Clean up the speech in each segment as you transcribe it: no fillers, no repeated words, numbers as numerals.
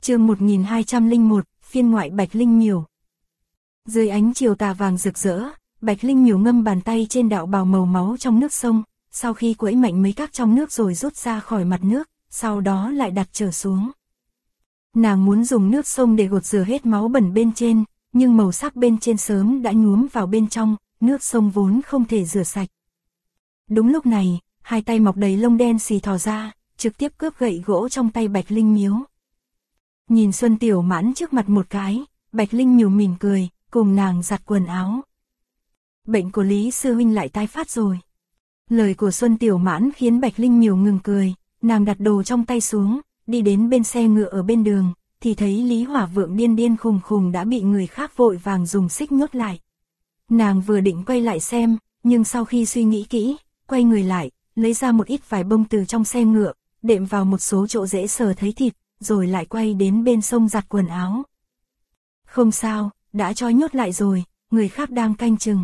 Chương 1201, phiên ngoại Bạch Linh Miểu. Dưới ánh chiều tà vàng rực rỡ, Bạch Linh Miểu ngâm bàn tay trên đạo bào màu máu trong nước sông, sau khi quẫy mạnh mấy các trong nước rồi rút ra khỏi mặt nước, sau đó lại đặt trở xuống. Nàng muốn dùng nước sông để gột rửa hết máu bẩn bên trên, nhưng màu sắc bên trên sớm đã nhuốm vào bên trong, nước sông vốn không thể rửa sạch. Đúng lúc này, hai tay mọc đầy lông đen xì thò ra, trực tiếp cướp gậy gỗ trong tay Bạch Linh Miếu. Nhìn Xuân Tiểu Mãn trước mặt một cái, Bạch Linh Miểu mỉm cười, cùng nàng giặt quần áo. Bệnh của Lý Sư Huynh lại tái phát rồi. Lời của Xuân Tiểu Mãn khiến Bạch Linh Miểu ngừng cười, nàng đặt đồ trong tay xuống, đi đến bên xe ngựa ở bên đường, thì thấy Lý Hỏa Vượng điên điên khùng khùng đã bị người khác vội vàng dùng xích nhốt lại. Nàng vừa định quay lại xem, nhưng sau khi suy nghĩ kỹ, quay người lại, lấy ra một ít vải bông từ trong xe ngựa, đệm vào một số chỗ dễ sờ thấy thịt, rồi lại quay đến bên sông giặt quần áo. Không sao, đã trói nhốt lại rồi, người khác đang canh chừng.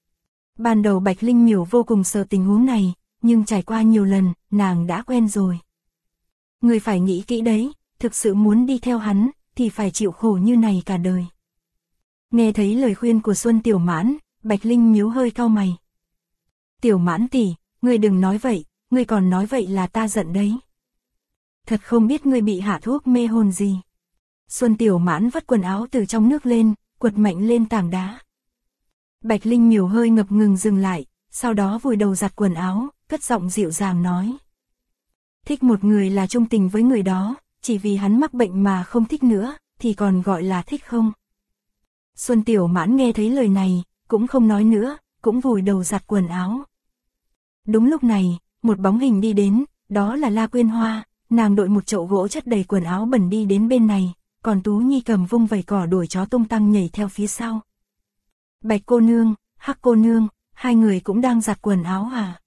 Ban đầu Bạch Linh Miểu vô cùng sợ tình huống này, nhưng trải qua nhiều lần, nàng đã quen rồi. Người phải nghĩ kỹ đấy, thực sự muốn đi theo hắn, thì phải chịu khổ như này cả đời. Nghe thấy lời khuyên của Xuân Tiểu Mãn, Bạch Linh Miếu hơi cau mày. Tiểu Mãn tỷ, ngươi đừng nói vậy, ngươi còn nói vậy là ta giận đấy. Thật không biết ngươi bị hạ thuốc mê hồn gì. Xuân Tiểu Mãn vắt quần áo từ trong nước lên, quật mạnh lên tảng đá. Bạch Linh Miểu hơi ngập ngừng dừng lại, sau đó vùi đầu giặt quần áo, cất giọng dịu dàng nói. Thích một người là trung tình với người đó, chỉ vì hắn mắc bệnh mà không thích nữa, thì còn gọi là thích không? Xuân Tiểu Mãn nghe thấy lời này, cũng không nói nữa, cũng vùi đầu giặt quần áo. Đúng lúc này, một bóng hình đi đến, đó là La Quyên Hoa, nàng đội một chậu gỗ chất đầy quần áo bẩn đi đến bên này, còn Tú Nhi cầm vung vẩy cỏ đuổi chó tung tăng nhảy theo phía sau. Bạch cô nương, Hắc cô nương, hai người cũng đang giặt quần áo à?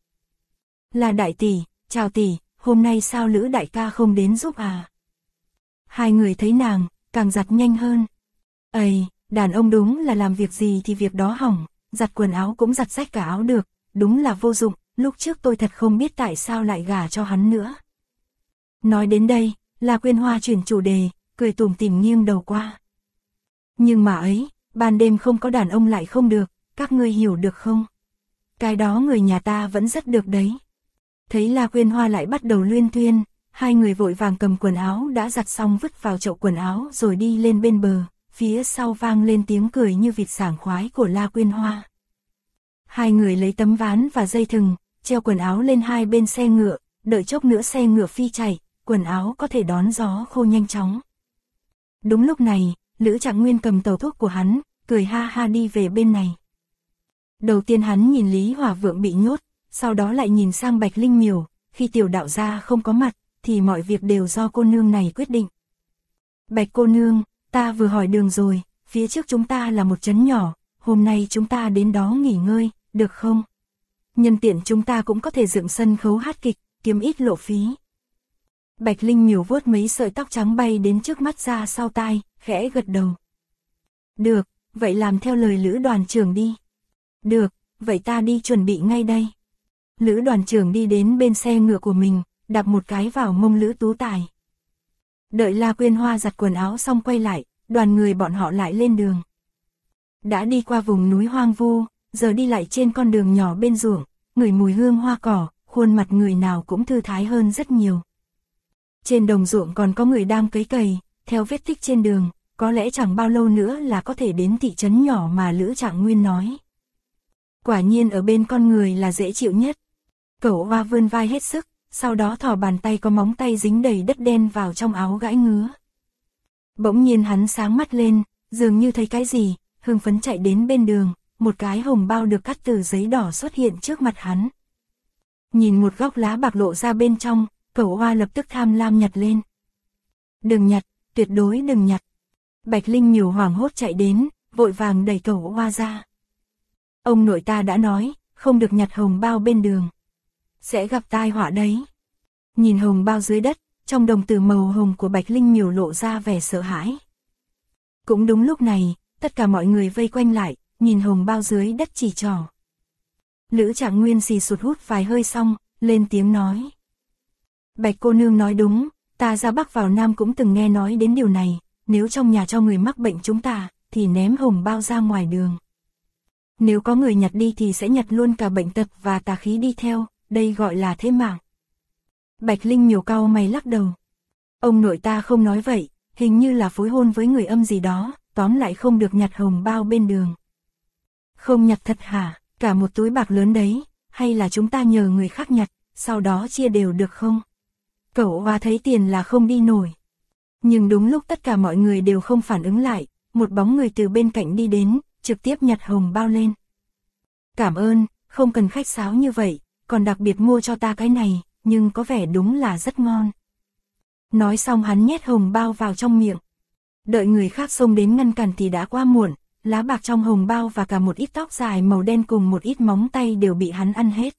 La đại tỷ, chào tỷ, hôm nay sao Lữ đại ca không đến giúp à? Hai người thấy nàng, càng giặt nhanh hơn. Ây, đàn ông đúng là làm việc gì thì việc đó hỏng, giặt quần áo cũng giặt rách cả áo được, đúng là vô dụng, lúc trước tôi thật không biết tại sao lại gả cho hắn nữa. Nói đến đây, La Quyên Hoa chuyển chủ đề, cười tủm tỉm nghiêng đầu qua. Nhưng mà ấy, ban đêm không có đàn ông lại không được, các ngươi hiểu được không? Cái đó người nhà ta vẫn rất được đấy. Thấy La Quyên Hoa lại bắt đầu luyên thuyên, hai người vội vàng cầm quần áo đã giặt xong vứt vào chậu quần áo rồi đi lên bên bờ, phía sau vang lên tiếng cười như vịt sảng khoái của La Quyên Hoa. Hai người lấy tấm ván và dây thừng, treo quần áo lên hai bên xe ngựa, đợi chốc nữa xe ngựa phi chạy, quần áo có thể đón gió khô nhanh chóng. Đúng lúc này, Lữ Trạng Nguyên cầm tàu thuốc của hắn, cười ha ha đi về bên này. Đầu tiên hắn nhìn Lý Hỏa Vượng bị nhốt, sau đó lại nhìn sang Bạch Linh Miểu, khi tiểu đạo gia không có mặt, thì mọi việc đều do cô nương này quyết định. Bạch cô nương, ta vừa hỏi đường rồi, phía trước chúng ta là một trấn nhỏ, hôm nay chúng ta đến đó nghỉ ngơi, được không? Nhân tiện chúng ta cũng có thể dựng sân khấu hát kịch, kiếm ít lộ phí. Bạch Linh Miểu vuốt mấy sợi tóc trắng bay đến trước mắt ra sau tai, khẽ gật đầu. Được, vậy làm theo lời Lữ đoàn trưởng đi. Được, vậy ta đi chuẩn bị ngay đây. Lữ đoàn trưởng đi đến bên xe ngựa của mình, đạp một cái vào mông Lữ Tú Tài. Đợi La Quyên Hoa giặt quần áo xong quay lại, đoàn người bọn họ lại lên đường. Đã đi qua vùng núi hoang vu, giờ đi lại trên con đường nhỏ bên ruộng, ngửi mùi hương hoa cỏ, khuôn mặt người nào cũng thư thái hơn rất nhiều. Trên đồng ruộng còn có người đang cấy cày, theo vết tích trên đường, có lẽ chẳng bao lâu nữa là có thể đến thị trấn nhỏ mà Lữ Trạng Nguyên nói. Quả nhiên ở bên con người là dễ chịu nhất. Cẩu Hoa vươn vai hết sức, sau đó thò bàn tay có móng tay dính đầy đất đen vào trong áo gãi ngứa. Bỗng nhiên hắn sáng mắt lên, dường như thấy cái gì, hưng phấn chạy đến bên đường, một cái hồng bao được cắt từ giấy đỏ xuất hiện trước mặt hắn. Nhìn một góc lá bạc lộ ra bên trong, Cẩu Hoa lập tức tham lam nhặt lên. Đừng nhặt, tuyệt đối đừng nhặt. Bạch Linh Miểu hoảng hốt chạy đến, vội vàng đẩy Cẩu Hoa ra. Ông nội ta đã nói, không được nhặt hồng bao bên đường. Sẽ gặp tai họa đấy. Nhìn hồng bao dưới đất, trong đồng tử màu hồng của Bạch Linh Miểu lộ ra vẻ sợ hãi. Cũng đúng lúc này, tất cả mọi người vây quanh lại, nhìn hồng bao dưới đất chỉ trỏ. Lữ Trạng Nguyên xì sụt hút vài hơi xong, lên tiếng nói. Bạch cô nương nói đúng, Ta ra Bắc vào Nam cũng từng nghe nói đến điều này, nếu trong nhà cho người mắc bệnh chúng ta, thì ném hồng bao ra ngoài đường. Nếu có người nhặt đi thì sẽ nhặt luôn cả bệnh tật và tà khí đi theo, đây gọi là thế mạng. Bạch Linh Miểu cau mày lắc đầu. Ông nội ta không nói vậy, hình như là phối hôn với người âm gì đó, tóm lại không được nhặt hồng bao bên đường. Không nhặt thật hả, cả một túi bạc lớn đấy, hay là chúng ta nhờ người khác nhặt, sau đó chia đều được không? Cậu Hoa thấy tiền là không đi nổi. Nhưng đúng lúc tất cả mọi người đều không phản ứng lại, một bóng người từ bên cạnh đi đến, trực tiếp nhặt hồng bao lên. Cảm ơn, không cần khách sáo như vậy, còn đặc biệt mua cho ta cái này, nhưng có vẻ đúng là rất ngon. Nói xong hắn nhét hồng bao vào trong miệng. Đợi người khác xông đến ngăn cản thì đã quá muộn, lá bạc trong hồng bao và cả một ít tóc dài màu đen cùng một ít móng tay đều bị hắn ăn hết.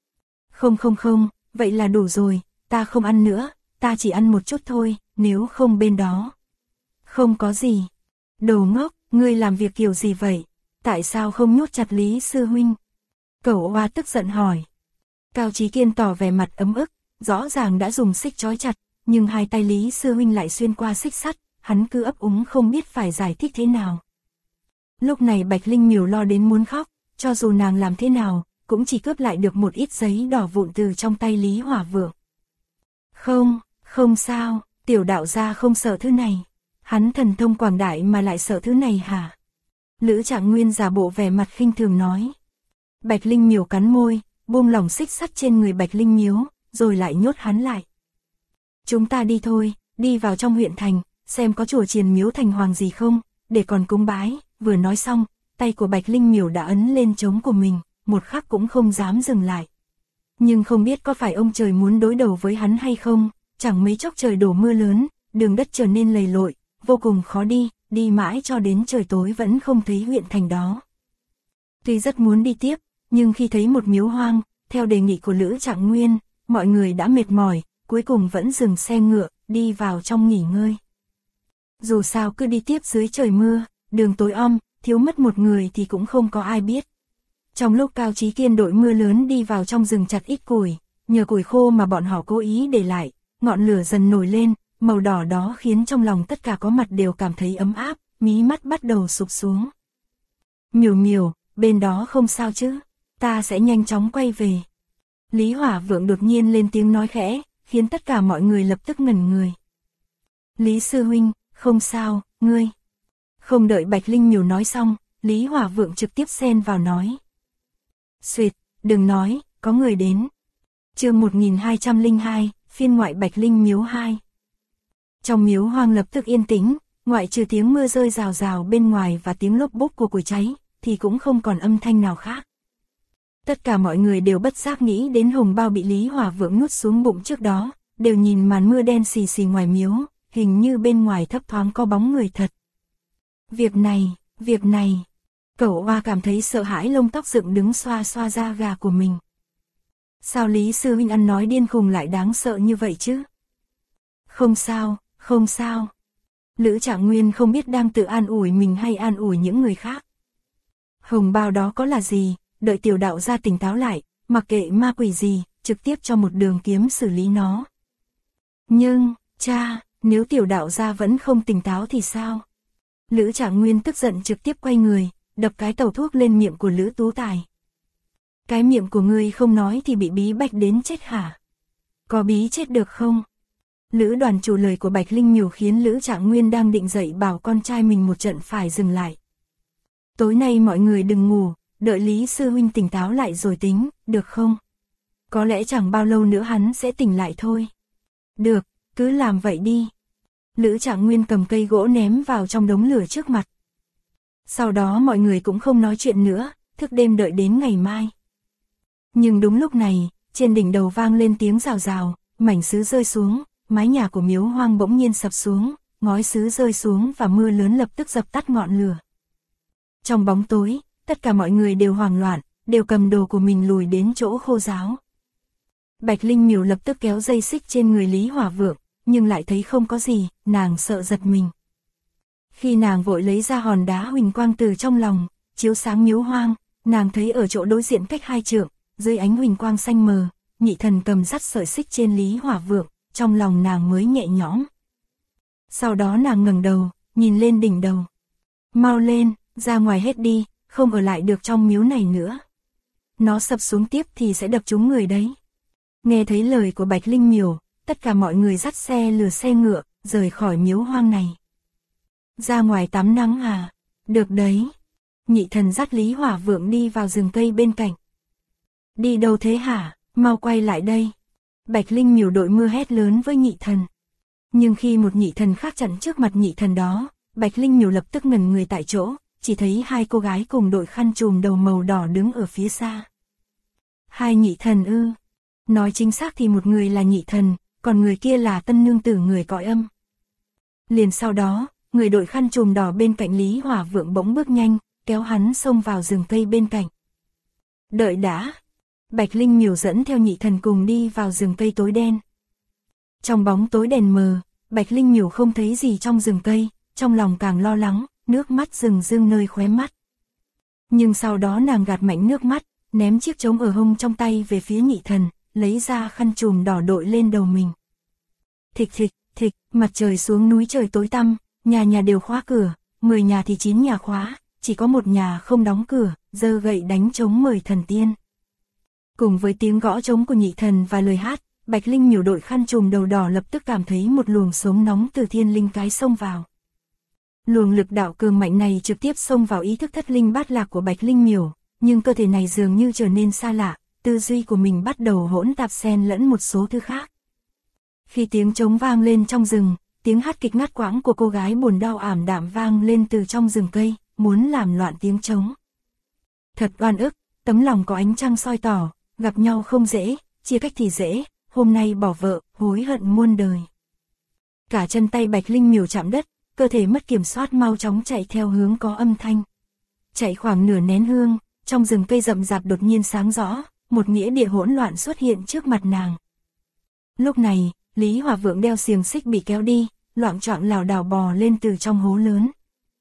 Không, vậy là đủ rồi, ta không ăn nữa, ta chỉ ăn một chút thôi, nếu không bên đó. Không có gì. Đồ ngốc, ngươi làm việc kiểu gì vậy? Tại sao không nhốt chặt Lý sư huynh? Cẩu Hoa tức giận hỏi. Cao Chí Kiên tỏ vẻ mặt ấm ức, rõ ràng đã dùng xích trói chặt, nhưng hai tay Lý sư huynh lại xuyên qua xích sắt, hắn cứ ấp úng không biết phải giải thích thế nào. Lúc này Bạch Linh Miểu lo đến muốn khóc, cho dù nàng làm thế nào, cũng chỉ cướp lại được một ít giấy đỏ vụn từ trong tay Lý Hỏa Vượng. Không sao, tiểu đạo gia không sợ thứ này. Hắn thần thông quảng đại mà lại sợ thứ này hả? Lữ Trạng Nguyên giả bộ vẻ mặt khinh thường nói. Bạch Linh Miểu cắn môi, buông lỏng xích sắt trên người Bạch Linh Miếu, rồi lại nhốt hắn lại. Chúng ta đi thôi, đi vào trong huyện thành, xem có chùa chiền miếu thành hoàng gì không, để còn cúng bái. Vừa nói xong, tay của Bạch Linh Miểu đã ấn lên trống của mình, một khắc cũng không dám dừng lại. Nhưng không biết có phải ông trời muốn đối đầu với hắn hay không, chẳng mấy chốc trời đổ mưa lớn, đường đất trở nên lầy lội, vô cùng khó đi, đi mãi cho đến trời tối vẫn không thấy huyện thành đó. Tuy rất muốn đi tiếp, nhưng khi thấy một miếu hoang, theo đề nghị của Lữ Trạng Nguyên, mọi người đã mệt mỏi, cuối cùng vẫn dừng xe ngựa, đi vào trong nghỉ ngơi. Dù sao cứ đi tiếp dưới trời mưa, đường tối om, thiếu mất một người thì cũng không có ai biết. Trong lúc Cao Chí Kiên đội mưa lớn đi vào trong rừng chặt ít củi, nhờ củi khô mà bọn họ cố ý để lại, ngọn lửa dần nổi lên, màu đỏ đó khiến trong lòng tất cả có mặt đều cảm thấy ấm áp, mí mắt bắt đầu sụp xuống. Miểu, bên đó không sao chứ, ta sẽ nhanh chóng quay về. Lý Hỏa Vượng đột nhiên lên tiếng nói khẽ, khiến tất cả mọi người lập tức ngẩn người. Lý sư huynh, không sao, ngươi. Không đợi Bạch Linh Miểu nói xong, Lý Hỏa Vượng trực tiếp xen vào nói. Xuyệt, đừng nói, có người đến. Chương 1202, phiên ngoại Bạch Linh Miếu 2. Trong miếu hoang lập tức yên tĩnh, ngoại trừ tiếng mưa rơi rào rào bên ngoài và tiếng lốp bốp của củi cháy, thì cũng không còn âm thanh nào khác. Tất cả mọi người đều bất giác nghĩ đến hồng bao bị Lý Hỏa Vượng nuốt xuống bụng trước đó, đều nhìn màn mưa đen xì xì ngoài miếu, hình như bên ngoài thấp thoáng có bóng người thật. Việc này, Cẩu Hoa cảm thấy sợ hãi, lông tóc dựng đứng xoa xoa da gà của mình. Sao Lý sư huynh ăn nói điên khùng lại đáng sợ như vậy chứ? Không sao. Lữ Trạng Nguyên không biết đang tự an ủi mình hay an ủi những người khác. Hồng bao đó có là gì, đợi tiểu đạo gia tỉnh táo lại, mặc kệ ma quỷ gì, trực tiếp cho một đường kiếm xử lý nó. Nhưng, cha, nếu tiểu đạo gia vẫn không tỉnh táo thì sao? Lữ Trạng Nguyên tức giận trực tiếp quay người, đập cái tàu thuốc lên miệng của Lữ Tú Tài. Cái miệng của ngươi không nói thì bị bí bách đến chết hả? Có bí chết được không? Lữ đoàn chủ lời của Bạch Linh Miểu khiến Lữ Trạng Nguyên đang định dậy bảo con trai mình một trận phải dừng lại. Tối nay mọi người đừng ngủ, đợi Lý sư huynh tỉnh táo lại rồi tính, được không? Có lẽ chẳng bao lâu nữa hắn sẽ tỉnh lại thôi. Được, cứ làm vậy đi. Lữ Trạng Nguyên cầm cây gỗ ném vào trong đống lửa trước mặt. Sau đó mọi người cũng không nói chuyện nữa, thức đêm đợi đến ngày mai. Nhưng đúng lúc này, trên đỉnh đầu vang lên tiếng rào rào, mảnh sứ rơi xuống, mái nhà của miếu hoang bỗng nhiên sập xuống, ngói sứ rơi xuống và mưa lớn lập tức dập tắt ngọn lửa. Trong bóng tối, tất cả mọi người đều hoảng loạn, đều cầm đồ của mình lùi đến chỗ khô ráo. Bạch Linh Miểu lập tức kéo dây xích trên người Lý Hỏa Vượng, nhưng lại thấy không có gì, nàng sợ giật mình. Khi nàng vội lấy ra hòn đá huỳnh quang từ trong lòng, chiếu sáng miếu hoang, nàng thấy ở chỗ đối diện cách 2 trượng, dưới ánh huỳnh quang xanh mờ, nhị thần cầm dắt sợi xích trên Lý Hỏa Vượng, trong lòng nàng mới nhẹ nhõm. Sau đó nàng ngẩng đầu, nhìn lên đỉnh đầu. Mau lên, ra ngoài hết đi, không ở lại được trong miếu này nữa. Nó sập xuống tiếp thì sẽ đập trúng người đấy. Nghe thấy lời của Bạch Linh Miểu, tất cả mọi người dắt xe lừa xe ngựa, rời khỏi miếu hoang này. Ra ngoài tắm nắng à? Được đấy. Nhị thần dắt Lý Hỏa Vượng đi vào rừng cây bên cạnh. Đi đâu thế hả? Mau quay lại đây. Bạch Linh Miểu đội mưa hét lớn với nhị thần. Nhưng khi một nhị thần khác chặn trước mặt nhị thần đó, Bạch Linh Miểu lập tức ngẩn người tại chỗ, chỉ thấy hai cô gái cùng đội khăn trùm đầu màu đỏ đứng ở phía xa. Hai nhị thần ư? Nói chính xác thì một người là nhị thần, còn người kia là tân nương tử người cõi âm. Liền sau đó, người đội khăn trùm đỏ bên cạnh Lý Hỏa Vượng bỗng bước nhanh, kéo hắn xông vào rừng cây bên cạnh. Đợi đã. Bạch Linh Miểu dẫn theo nhị thần cùng đi vào rừng cây tối đen. Trong bóng tối đèn mờ, Bạch Linh Miểu không thấy gì trong rừng cây, trong lòng càng lo lắng, nước mắt rừng rưng nơi khóe mắt. Nhưng sau đó nàng gạt mạnh nước mắt, ném chiếc trống ở hông trong tay về phía nhị thần, lấy ra khăn trùm đỏ đội lên đầu mình. Thịch thịch, thịch, mặt trời xuống núi trời tối tăm, nhà nhà đều khóa cửa, 10 nhà thì 9 nhà khóa, chỉ có một nhà không đóng cửa, giơ gậy đánh trống mời thần tiên. Cùng với tiếng gõ trống của nhị thần và lời hát, Bạch Linh Miểu đội khăn trùm đầu đỏ lập tức cảm thấy một luồng sống nóng từ thiên linh cái xông vào. Luồng lực đạo cường mạnh này trực tiếp xông vào ý thức thất linh bát lạc của Bạch Linh Miểu, nhưng cơ thể này dường như trở nên xa lạ, tư duy của mình bắt đầu hỗn tạp xen lẫn một số thứ khác. Khi tiếng trống vang lên trong rừng, tiếng hát kịch ngắt quãng của cô gái buồn đau ảm đạm vang lên từ trong rừng cây, muốn làm loạn tiếng trống. Thật oan ức, tấm lòng có ánh trăng soi tỏ, gặp nhau không dễ, chia cách thì dễ, hôm nay bỏ vợ, hối hận muôn đời. Cả chân tay Bạch Linh Miểu chạm đất, cơ thể mất kiểm soát mau chóng chạy theo hướng có âm thanh. Chạy khoảng nửa nén hương, trong rừng cây rậm rạp đột nhiên sáng rõ, một nghĩa địa hỗn loạn xuất hiện trước mặt nàng. Lúc này, Lý Hỏa Vượng đeo xiềng xích bị kéo đi, loạng choạng lảo đảo bò lên từ trong hố lớn.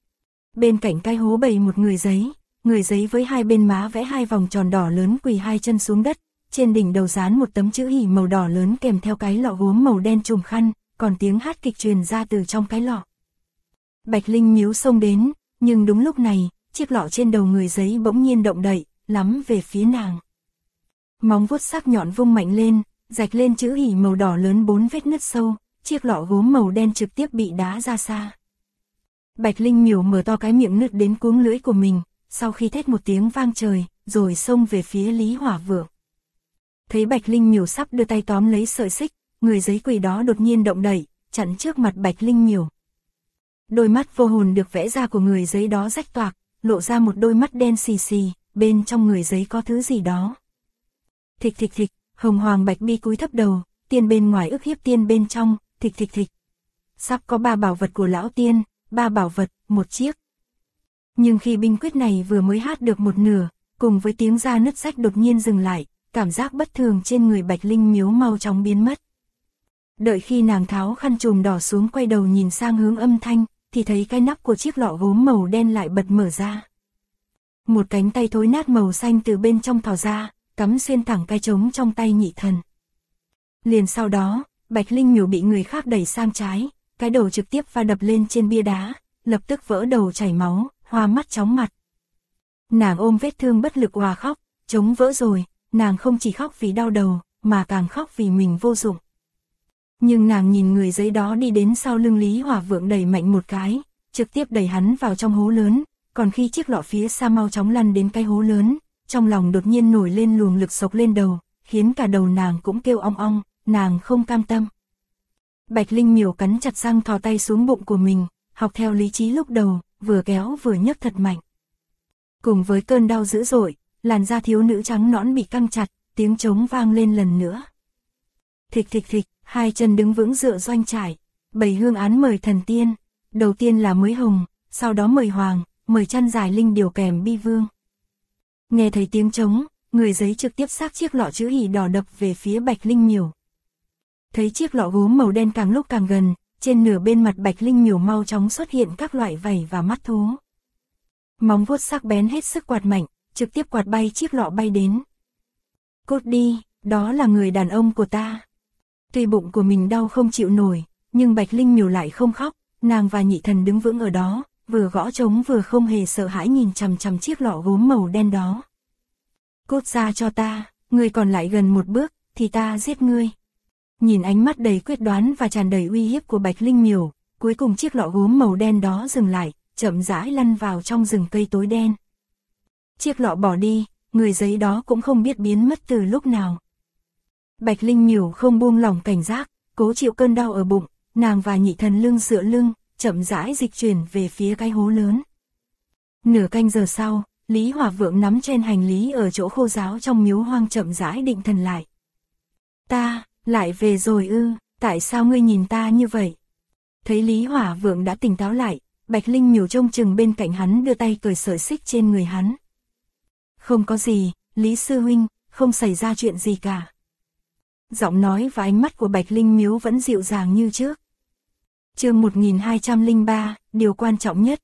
Bên cạnh cái hố bày một người giấy với hai bên má vẽ hai vòng tròn đỏ lớn quỳ hai chân xuống đất, trên đỉnh đầu dán một tấm chữ hỉ màu đỏ lớn kèm theo cái lọ gốm màu đen trùm khăn, còn tiếng hát kịch truyền ra từ trong cái lọ. Bạch Linh Miếu xông đến, nhưng đúng lúc này, chiếc lọ trên đầu người giấy bỗng nhiên động đậy, lắm về phía nàng. Móng vuốt sắc nhọn vung mạnh lên, rạch lên chữ hỉ màu đỏ lớn 4 vết nứt sâu, chiếc lọ gốm màu đen trực tiếp bị đá ra xa. Bạch Linh Miểu mở to cái miệng nứt đến cuống lưỡi của mình, sau khi thét một tiếng vang trời, rồi xông về phía Lý Hỏa Vượng. Thấy Bạch Linh Miểu sắp đưa tay tóm lấy sợi xích, người giấy quỷ đó đột nhiên động đậy, chặn trước mặt Bạch Linh Miểu. Đôi mắt vô hồn được vẽ ra của người giấy đó rách toạc, lộ ra một đôi mắt đen xì xì, bên trong người giấy có thứ gì đó. Thịch thịch thịch, hồng hoàng bạch bi cúi thấp đầu, tiên bên ngoài ức hiếp tiên bên trong, thịch thịch thịch. Sắp có 3 bảo vật của lão tiên, 3 bảo vật, 1 chiếc. Nhưng khi binh quyết này vừa mới hát được một nửa, cùng với tiếng da nứt rách đột nhiên dừng lại, cảm giác bất thường trên người Bạch Linh Miếu mau chóng biến mất. Đợi khi nàng tháo khăn trùm đỏ xuống quay đầu nhìn sang hướng âm thanh, thì thấy cái nắp của chiếc lọ gốm màu đen lại bật mở ra. Một cánh tay thối nát màu xanh từ bên trong thò ra, cắm xuyên thẳng cái trống trong tay nhị thần. Liền sau đó, Bạch Linh Miểu bị người khác đẩy sang trái, cái đầu trực tiếp va đập lên trên bia đá, lập tức vỡ đầu chảy máu, hoa mắt chóng mặt. Nàng ôm vết thương bất lực òa khóc, trống vỡ rồi, nàng không chỉ khóc vì đau đầu, mà càng khóc vì mình vô dụng. Nhưng nàng nhìn người giấy đó đi đến sau lưng Lý Hỏa Vượng đẩy mạnh một cái, trực tiếp đẩy hắn vào trong hố lớn, còn khi chiếc lọ phía xa mau chóng lăn đến cái hố lớn, trong lòng đột nhiên nổi lên luồng lực xộc lên đầu, khiến cả đầu nàng cũng kêu ong ong, nàng không cam tâm. Bạch Linh Miểu cắn chặt răng thò tay xuống bụng của mình, học theo lý trí lúc đầu, vừa kéo vừa nhấc thật mạnh. Cùng với cơn đau dữ dội, làn da thiếu nữ trắng nõn bị căng chặt, tiếng trống vang lên lần nữa. Thịch thịch thịch, hai chân đứng vững dựa doanh trải, bày hương án mời thần tiên, đầu tiên là mới hồng, sau đó mời hoàng, mời chăn dài linh điều kèm bi vương. Nghe thấy tiếng trống, người giấy trực tiếp xác chiếc lọ chữ hỉ đỏ đập về phía Bạch Linh Miểu. Thấy chiếc lọ gốm màu đen càng lúc càng gần, trên nửa bên mặt Bạch Linh Miểu mau chóng xuất hiện các loại vảy và mắt thú. Móng vuốt sắc bén hết sức quạt mạnh, trực tiếp quạt bay chiếc lọ bay đến. Cút đi, đó là người đàn ông của ta. Tuy bụng của mình đau không chịu nổi, nhưng Bạch Linh Miểu lại không khóc, nàng và Nhị Thần đứng vững ở đó, vừa gõ trống vừa không hề sợ hãi nhìn chằm chằm chiếc lọ gốm màu đen đó. Cút ra cho ta, ngươi còn lại gần một bước, thì ta giết ngươi. Nhìn ánh mắt đầy quyết đoán và tràn đầy uy hiếp của Bạch Linh Miểu, cuối cùng chiếc lọ gốm màu đen đó dừng lại, chậm rãi lăn vào trong rừng cây tối đen. Chiếc lọ bỏ đi, người giấy đó cũng không biết biến mất từ lúc nào. Bạch Linh Miểu không buông lỏng cảnh giác, cố chịu cơn đau ở bụng, nàng và Nhị Thần lưng dựa lưng, chậm rãi dịch chuyển về phía cái hố lớn. Nửa canh giờ sau, Lý Hỏa Vượng nắm trên hành lý ở chỗ khô ráo trong miếu hoang chậm rãi định thần lại. Ta, lại về rồi ư, tại sao ngươi nhìn ta như vậy? Thấy Lý Hỏa Vượng đã tỉnh táo lại, Bạch Linh Miểu trông chừng bên cạnh hắn đưa tay cởi sợi xích trên người hắn. Không có gì, Lý Sư Huynh, không xảy ra chuyện gì cả. Giọng nói và ánh mắt của Bạch Linh Miếu vẫn dịu dàng như trước. Chương 1203, điều quan trọng nhất.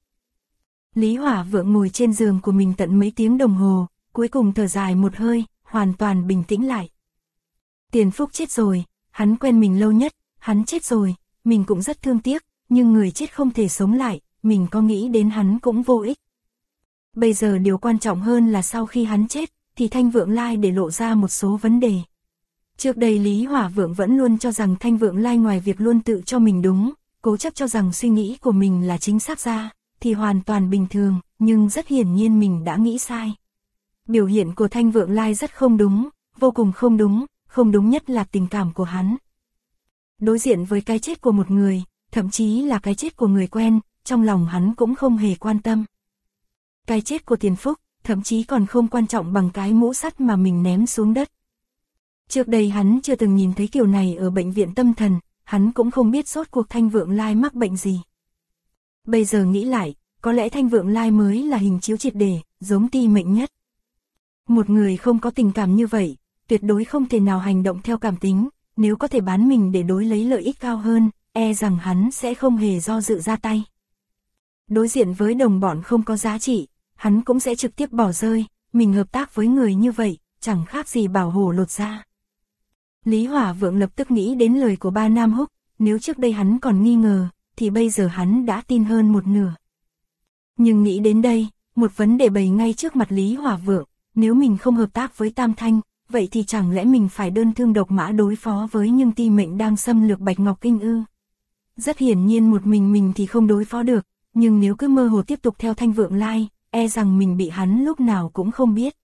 Lý Hỏa Vượng ngồi trên giường của mình tận mấy tiếng đồng hồ, cuối cùng thở dài một hơi, hoàn toàn bình tĩnh lại. Tiền Phúc chết rồi, hắn quen mình lâu nhất, hắn chết rồi, mình cũng rất thương tiếc, nhưng người chết không thể sống lại, mình có nghĩ đến hắn cũng vô ích. Bây giờ điều quan trọng hơn là sau khi hắn chết, thì Thanh Vượng Lai để lộ ra một số vấn đề. Trước đây Lý Hỏa Vượng vẫn luôn cho rằng Thanh Vượng Lai ngoài việc luôn tự cho mình đúng, cố chấp cho rằng suy nghĩ của mình là chính xác ra, thì hoàn toàn bình thường, nhưng rất hiển nhiên mình đã nghĩ sai. Biểu hiện của Thanh Vượng Lai rất không đúng, vô cùng không đúng nhất là tình cảm của hắn. Đối diện với cái chết của một người, thậm chí là cái chết của người quen, trong lòng hắn cũng không hề quan tâm. Cái chết của Tiền Phúc, thậm chí còn không quan trọng bằng cái mũ sắt mà mình ném xuống đất. Trước đây hắn chưa từng nhìn thấy kiểu này ở bệnh viện tâm thần, hắn cũng không biết rốt cuộc Thanh Vượng Lai mắc bệnh gì. Bây giờ nghĩ lại, có lẽ Thanh Vượng Lai mới là hình chiếu triệt để, giống Ti Mệnh nhất. Một người không có tình cảm như vậy, tuyệt đối không thể nào hành động theo cảm tính, nếu có thể bán mình để đối lấy lợi ích cao hơn, e rằng hắn sẽ không hề do dự ra tay. Đối diện với đồng bọn không có giá trị, hắn cũng sẽ trực tiếp bỏ rơi, mình hợp tác với người như vậy, chẳng khác gì bảo hổ lột da. Lý Hỏa Vượng lập tức nghĩ đến lời của Ba Nam Húc, nếu trước đây hắn còn nghi ngờ, thì bây giờ hắn đã tin hơn một nửa. Nhưng nghĩ đến đây, một vấn đề bày ngay trước mặt Lý Hỏa Vượng, nếu mình không hợp tác với Tam Thanh, vậy thì chẳng lẽ mình phải đơn thương độc mã đối phó với những Ti Mệnh đang xâm lược Bạch Ngọc Kinh ư? Rất hiển nhiên một mình thì không đối phó được, nhưng nếu cứ mơ hồ tiếp tục theo Thanh Vượng Lai, e rằng mình bị hắn lúc nào cũng không biết.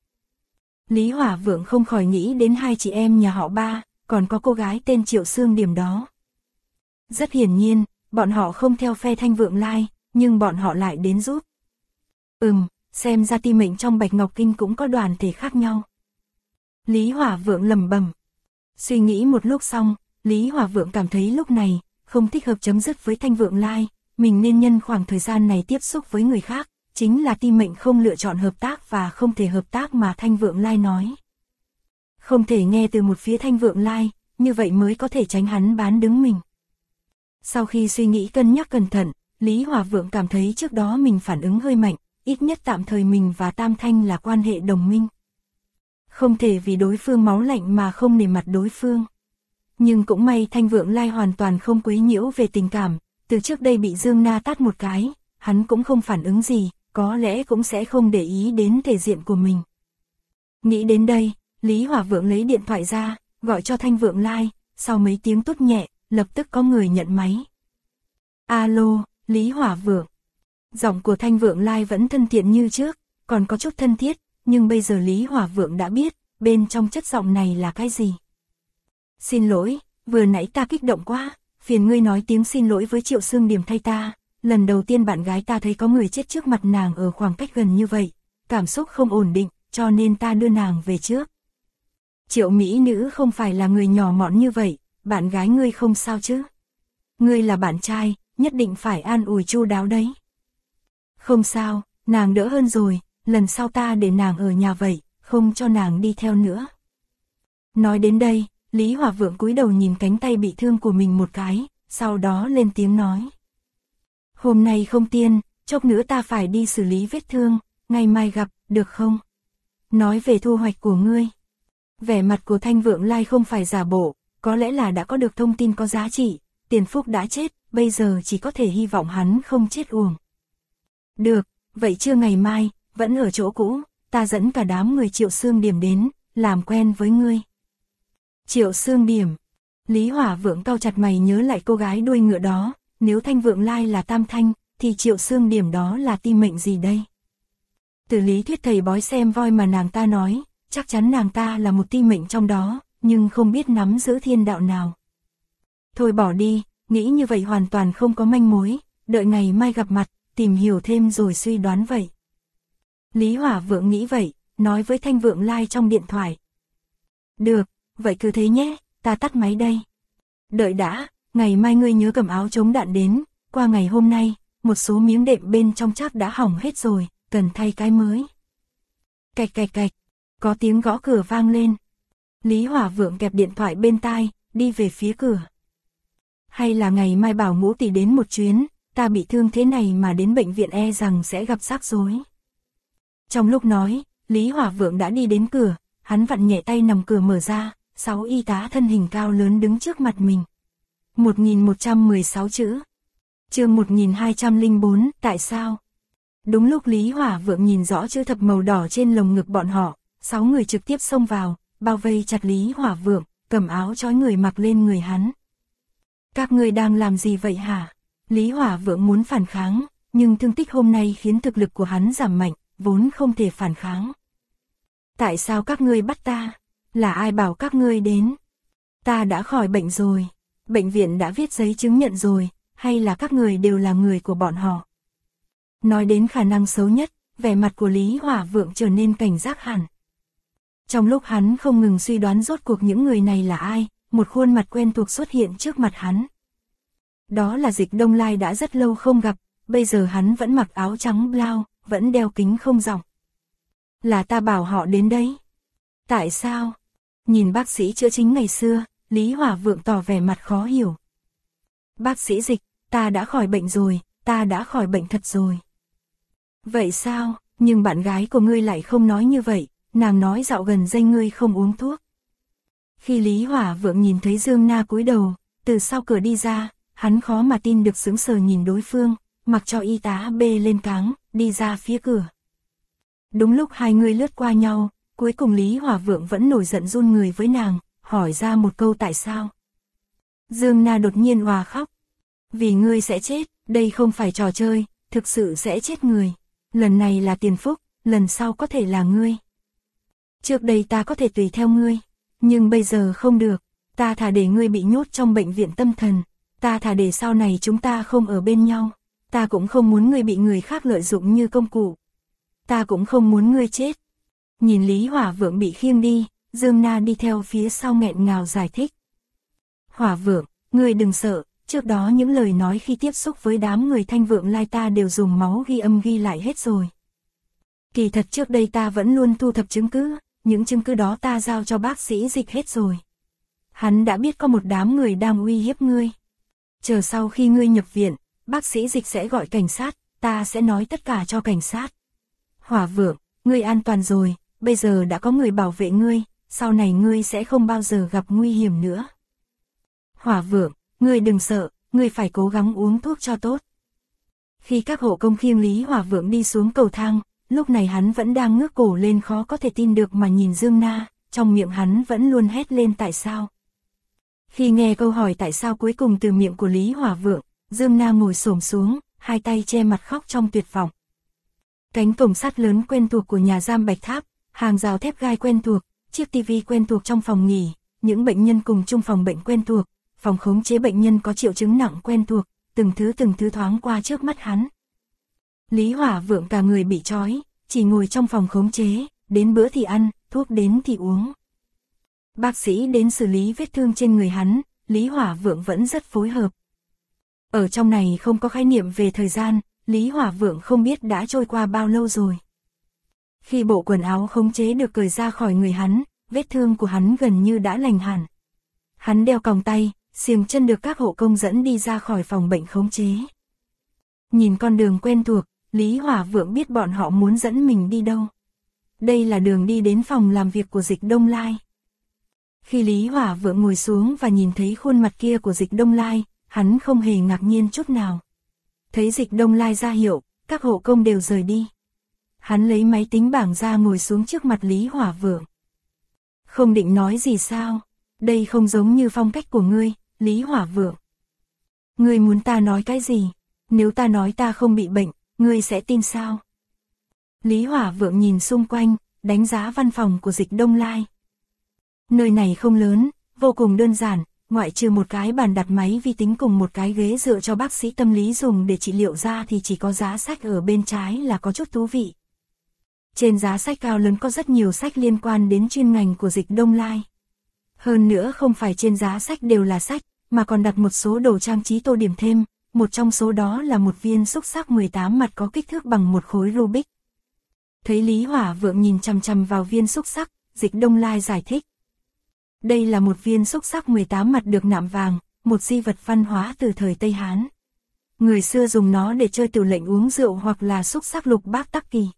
Lý Hỏa Vượng không khỏi nghĩ đến hai chị em nhà họ Ba, còn có cô gái tên Triệu Sương Điểm đó. Rất hiển nhiên, bọn họ không theo phe Thanh Vượng Lai, nhưng bọn họ lại đến giúp. Xem ra Ti Mệnh trong Bạch Ngọc Kinh cũng có đoàn thể khác nhau. Lý Hỏa Vượng lẩm bẩm. Suy nghĩ một lúc xong, Lý Hỏa Vượng cảm thấy lúc này không thích hợp chấm dứt với Thanh Vượng Lai, mình nên nhân khoảng thời gian này tiếp xúc với người khác, chính là Ti Mệnh không lựa chọn hợp tác và không thể hợp tác mà Thanh Vượng Lai nói. Không thể nghe từ một phía Thanh Vượng Lai, như vậy mới có thể tránh hắn bán đứng mình. Sau khi suy nghĩ cân nhắc cẩn thận, Lý Hỏa Vượng cảm thấy trước đó mình phản ứng hơi mạnh, ít nhất tạm thời mình và Tam Thanh là quan hệ đồng minh. Không thể vì đối phương máu lạnh mà không nể mặt đối phương. Nhưng cũng may Thanh Vượng Lai hoàn toàn không quấy nhiễu về tình cảm, từ trước đây bị Dương Na tát một cái, hắn cũng không phản ứng gì, có lẽ cũng sẽ không để ý đến thể diện của mình. Nghĩ đến đây, Lý Hỏa Vượng lấy điện thoại ra, gọi cho Thanh Vượng Lai, sau mấy tiếng tút nhẹ, lập tức có người nhận máy. Alo, Lý Hỏa Vượng. Giọng của Thanh Vượng Lai vẫn thân thiện như trước, còn có chút thân thiết, nhưng bây giờ Lý Hỏa Vượng đã biết, bên trong chất giọng này là cái gì. Xin lỗi, vừa nãy ta kích động quá, phiền ngươi nói tiếng xin lỗi với Triệu Sương Điểm thay ta, lần đầu tiên bạn gái ta thấy có người chết trước mặt nàng ở khoảng cách gần như vậy, cảm xúc không ổn định, cho nên ta đưa nàng về trước. Triệu mỹ nữ không phải là người nhỏ mọn như vậy, bạn gái ngươi không sao chứ? Ngươi là bạn trai, nhất định phải an ủi chu đáo đấy. Không sao, nàng đỡ hơn rồi, lần sau ta để nàng ở nhà vậy, không cho nàng đi theo nữa. Nói đến đây, Lý Hỏa Vượng cúi đầu nhìn cánh tay bị thương của mình một cái, sau đó lên tiếng nói. Hôm nay không tiên, chốc nữa ta phải đi xử lý vết thương, ngày mai gặp, được không? Nói về thu hoạch của ngươi. Vẻ mặt của Thanh Vượng Lai không phải giả bộ, có lẽ là đã có được thông tin có giá trị, Tiền Phúc đã chết, bây giờ chỉ có thể hy vọng hắn không chết uổng. Được, vậy trưa ngày mai, vẫn ở chỗ cũ, ta dẫn cả đám người Triệu Xương Điểm đến, làm quen với ngươi. Triệu Xương Điểm. Lý Hỏa Vượng cau chặt mày nhớ lại cô gái đuôi ngựa đó, nếu Thanh Vượng Lai là Tam Thanh, thì Triệu Xương Điểm đó là ti mệnh gì đây? Từ lý thuyết thầy bói xem voi mà nàng ta nói, chắc chắn nàng ta là một ti mệnh trong đó, nhưng không biết nắm giữ thiên đạo nào. Thôi bỏ đi, nghĩ như vậy hoàn toàn không có manh mối, đợi ngày mai gặp mặt, tìm hiểu thêm rồi suy đoán vậy. Lý Hỏa Vượng nghĩ vậy, nói với Thanh Vượng Lai trong điện thoại. Được, vậy cứ thế nhé, ta tắt máy đây. Đợi đã, ngày mai ngươi nhớ cầm áo chống đạn đến, qua ngày hôm nay, một số miếng đệm bên trong chắc đã hỏng hết rồi, cần thay cái mới. Cạch cạch cạch, có tiếng gõ cửa vang lên. Lý Hỏa Vượng kẹp điện thoại bên tai, đi về phía cửa. Hay là ngày mai bảo Ngũ tỷ đến một chuyến, ta bị thương thế này mà đến bệnh viện e rằng sẽ gặp rắc rối. Trong lúc nói, Lý Hỏa Vượng đã đi đến cửa, hắn vặn nhẹ tay nằm cửa mở ra, 6 y tá thân hình cao lớn đứng trước mặt mình. 1116 chữ. Chương 1204, tại sao? Đúng lúc Lý Hỏa Vượng nhìn rõ chữ thập màu đỏ trên lồng ngực bọn họ, 6 người trực tiếp xông vào, bao vây chặt Lý Hỏa Vượng, cầm áo trói người mặc lên người hắn. Các ngươi đang làm gì vậy hả? Lý Hỏa Vượng muốn phản kháng, nhưng thương tích hôm nay khiến thực lực của hắn giảm mạnh, vốn không thể phản kháng. Tại sao các ngươi bắt ta? Là ai bảo các ngươi đến? Ta đã khỏi bệnh rồi, bệnh viện đã viết giấy chứng nhận rồi, hay là các người đều là người của bọn họ? Nói đến khả năng xấu nhất, vẻ mặt của Lý Hỏa Vượng trở nên cảnh giác hẳn. Trong lúc hắn không ngừng suy đoán rốt cuộc những người này là ai, một khuôn mặt quen thuộc xuất hiện trước mặt hắn. Đó là Dịch Đông Lai đã rất lâu không gặp, bây giờ hắn vẫn mặc áo trắng blau, vẫn đeo kính không ròng. Là ta bảo họ đến đấy. Tại sao? Nhìn bác sĩ chữa chính ngày xưa, Lý Hỏa Vượng tỏ vẻ mặt khó hiểu. Bác sĩ Dịch, ta đã khỏi bệnh rồi, ta đã khỏi bệnh thật rồi. Vậy sao? Nhưng bạn gái của ngươi lại không nói như vậy, nàng nói dạo gần đây ngươi không uống thuốc. Khi Lý Hỏa Vượng nhìn thấy Dương Na cúi đầu, từ sau cửa đi ra, hắn khó mà tin được sững sờ nhìn đối phương, mặc cho y tá bê lên cáng, đi ra phía cửa. Đúng lúc hai người lướt qua nhau, cuối cùng Lý Hỏa Vượng vẫn nổi giận run người với nàng, hỏi ra một câu tại sao. Dương Na đột nhiên òa khóc. Vì ngươi sẽ chết, đây không phải trò chơi, thực sự sẽ chết người. Lần này là Tiền Phúc, lần sau có thể là ngươi. Trước đây ta có thể tùy theo ngươi, nhưng bây giờ không được, ta thà để ngươi bị nhốt trong bệnh viện tâm thần, ta thà để sau này chúng ta không ở bên nhau, ta cũng không muốn ngươi bị người khác lợi dụng như công cụ. Ta cũng không muốn ngươi chết. Nhìn Lý Hỏa Vượng bị khiêng đi, Dương Na đi theo phía sau nghẹn ngào giải thích. Hỏa Vượng, ngươi đừng sợ, trước đó những lời nói khi tiếp xúc với đám người Thanh Vượng Lai ta đều dùng máu ghi âm ghi lại hết rồi. Kỳ thật trước đây ta vẫn luôn thu thập chứng cứ, những chứng cứ đó ta giao cho bác sĩ Dịch hết rồi. Hắn đã biết có một đám người đang uy hiếp ngươi. Chờ sau khi ngươi nhập viện, bác sĩ Dịch sẽ gọi cảnh sát, ta sẽ nói tất cả cho cảnh sát. Hỏa Vượng, ngươi an toàn rồi, bây giờ đã có người bảo vệ ngươi, sau này ngươi sẽ không bao giờ gặp nguy hiểm nữa. Hỏa Vượng, ngươi đừng sợ, ngươi phải cố gắng uống thuốc cho tốt. Khi các hộ công khiêng Lý Hỏa Vượng đi xuống cầu thang, lúc này hắn vẫn đang ngước cổ lên khó có thể tin được mà nhìn Dương Na, trong miệng hắn vẫn luôn hét lên tại sao. Khi nghe câu hỏi tại sao cuối cùng từ miệng của Lý Hỏa Vượng, Dương Na ngồi xổm xuống, hai tay che mặt khóc trong tuyệt vọng. Cánh cổng sắt lớn quen thuộc của nhà giam Bạch Tháp, hàng rào thép gai quen thuộc, chiếc tivi quen thuộc trong phòng nghỉ, những bệnh nhân cùng chung phòng bệnh quen thuộc, phòng khống chế bệnh nhân có triệu chứng nặng quen thuộc, từng thứ thoáng qua trước mắt hắn. Lý Hỏa Vượng cả người bị trói, chỉ ngồi trong phòng khống chế, đến bữa thì ăn, thuốc đến thì uống. Bác sĩ đến xử lý vết thương trên người hắn, Lý Hỏa Vượng vẫn rất phối hợp. Ở trong này không có khái niệm về thời gian, Lý Hỏa Vượng không biết đã trôi qua bao lâu rồi. Khi bộ quần áo khống chế được cởi ra khỏi người hắn, vết thương của hắn gần như đã lành hẳn. Hắn đeo còng tay, xiềng chân được các hộ công dẫn đi ra khỏi phòng bệnh khống chế. Nhìn con đường quen thuộc, Lý Hỏa Vượng biết bọn họ muốn dẫn mình đi đâu. Đây là đường đi đến phòng làm việc của Dịch Đông Lai. Khi Lý Hỏa Vượng ngồi xuống và nhìn thấy khuôn mặt kia của Dịch Đông Lai, hắn không hề ngạc nhiên chút nào. Thấy Dịch Đông Lai ra hiệu, các hộ công đều rời đi. Hắn lấy máy tính bảng ra ngồi xuống trước mặt Lý Hỏa Vượng. Không định nói gì sao? Đây không giống như phong cách của ngươi, Lý Hỏa Vượng. Ngươi muốn ta nói cái gì? Nếu ta nói ta không bị bệnh, ngươi sẽ tin sao? Lý Hỏa Vượng nhìn xung quanh, đánh giá văn phòng của Dịch Đông Lai. Nơi này không lớn, vô cùng đơn giản, ngoại trừ một cái bàn đặt máy vi tính cùng một cái ghế dựa cho bác sĩ tâm lý dùng để trị liệu ra thì chỉ có giá sách ở bên trái là có chút thú vị. Trên giá sách cao lớn có rất nhiều sách liên quan đến chuyên ngành của Dịch Đông Lai. Hơn nữa không phải trên giá sách đều là sách, mà còn đặt một số đồ trang trí tô điểm thêm, một trong số đó là một viên xúc xắc 18 mặt có kích thước bằng một khối Rubik. Thấy Lý Hỏa Vượng nhìn chằm chằm vào viên xúc xắc, Dịch Đông Lai giải thích. Đây là một viên xúc xắc 18 mặt được nạm vàng, một di vật văn hóa từ thời Tây Hán. Người xưa dùng nó để chơi tiểu lệnh uống rượu hoặc là xúc xắc lục bát tắc kỳ.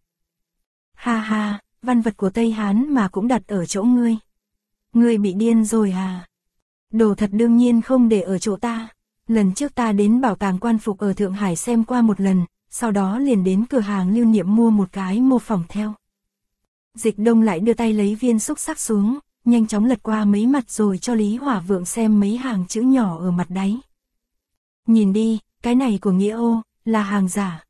Ha ha, văn vật của Tây Hán mà cũng đặt ở chỗ ngươi. Ngươi bị điên rồi à? Đồ thật đương nhiên không để ở chỗ ta. Lần trước ta đến bảo tàng quan phục ở Thượng Hải xem qua một lần, sau đó liền đến cửa hàng lưu niệm mua một cái mô phỏng theo. Dịch Đông lại đưa tay lấy viên xúc xắc xuống, nhanh chóng lật qua mấy mặt rồi cho Lý Hỏa Vượng xem mấy hàng chữ nhỏ ở mặt đáy. Nhìn đi, cái này của Nghĩa Ô, là hàng giả.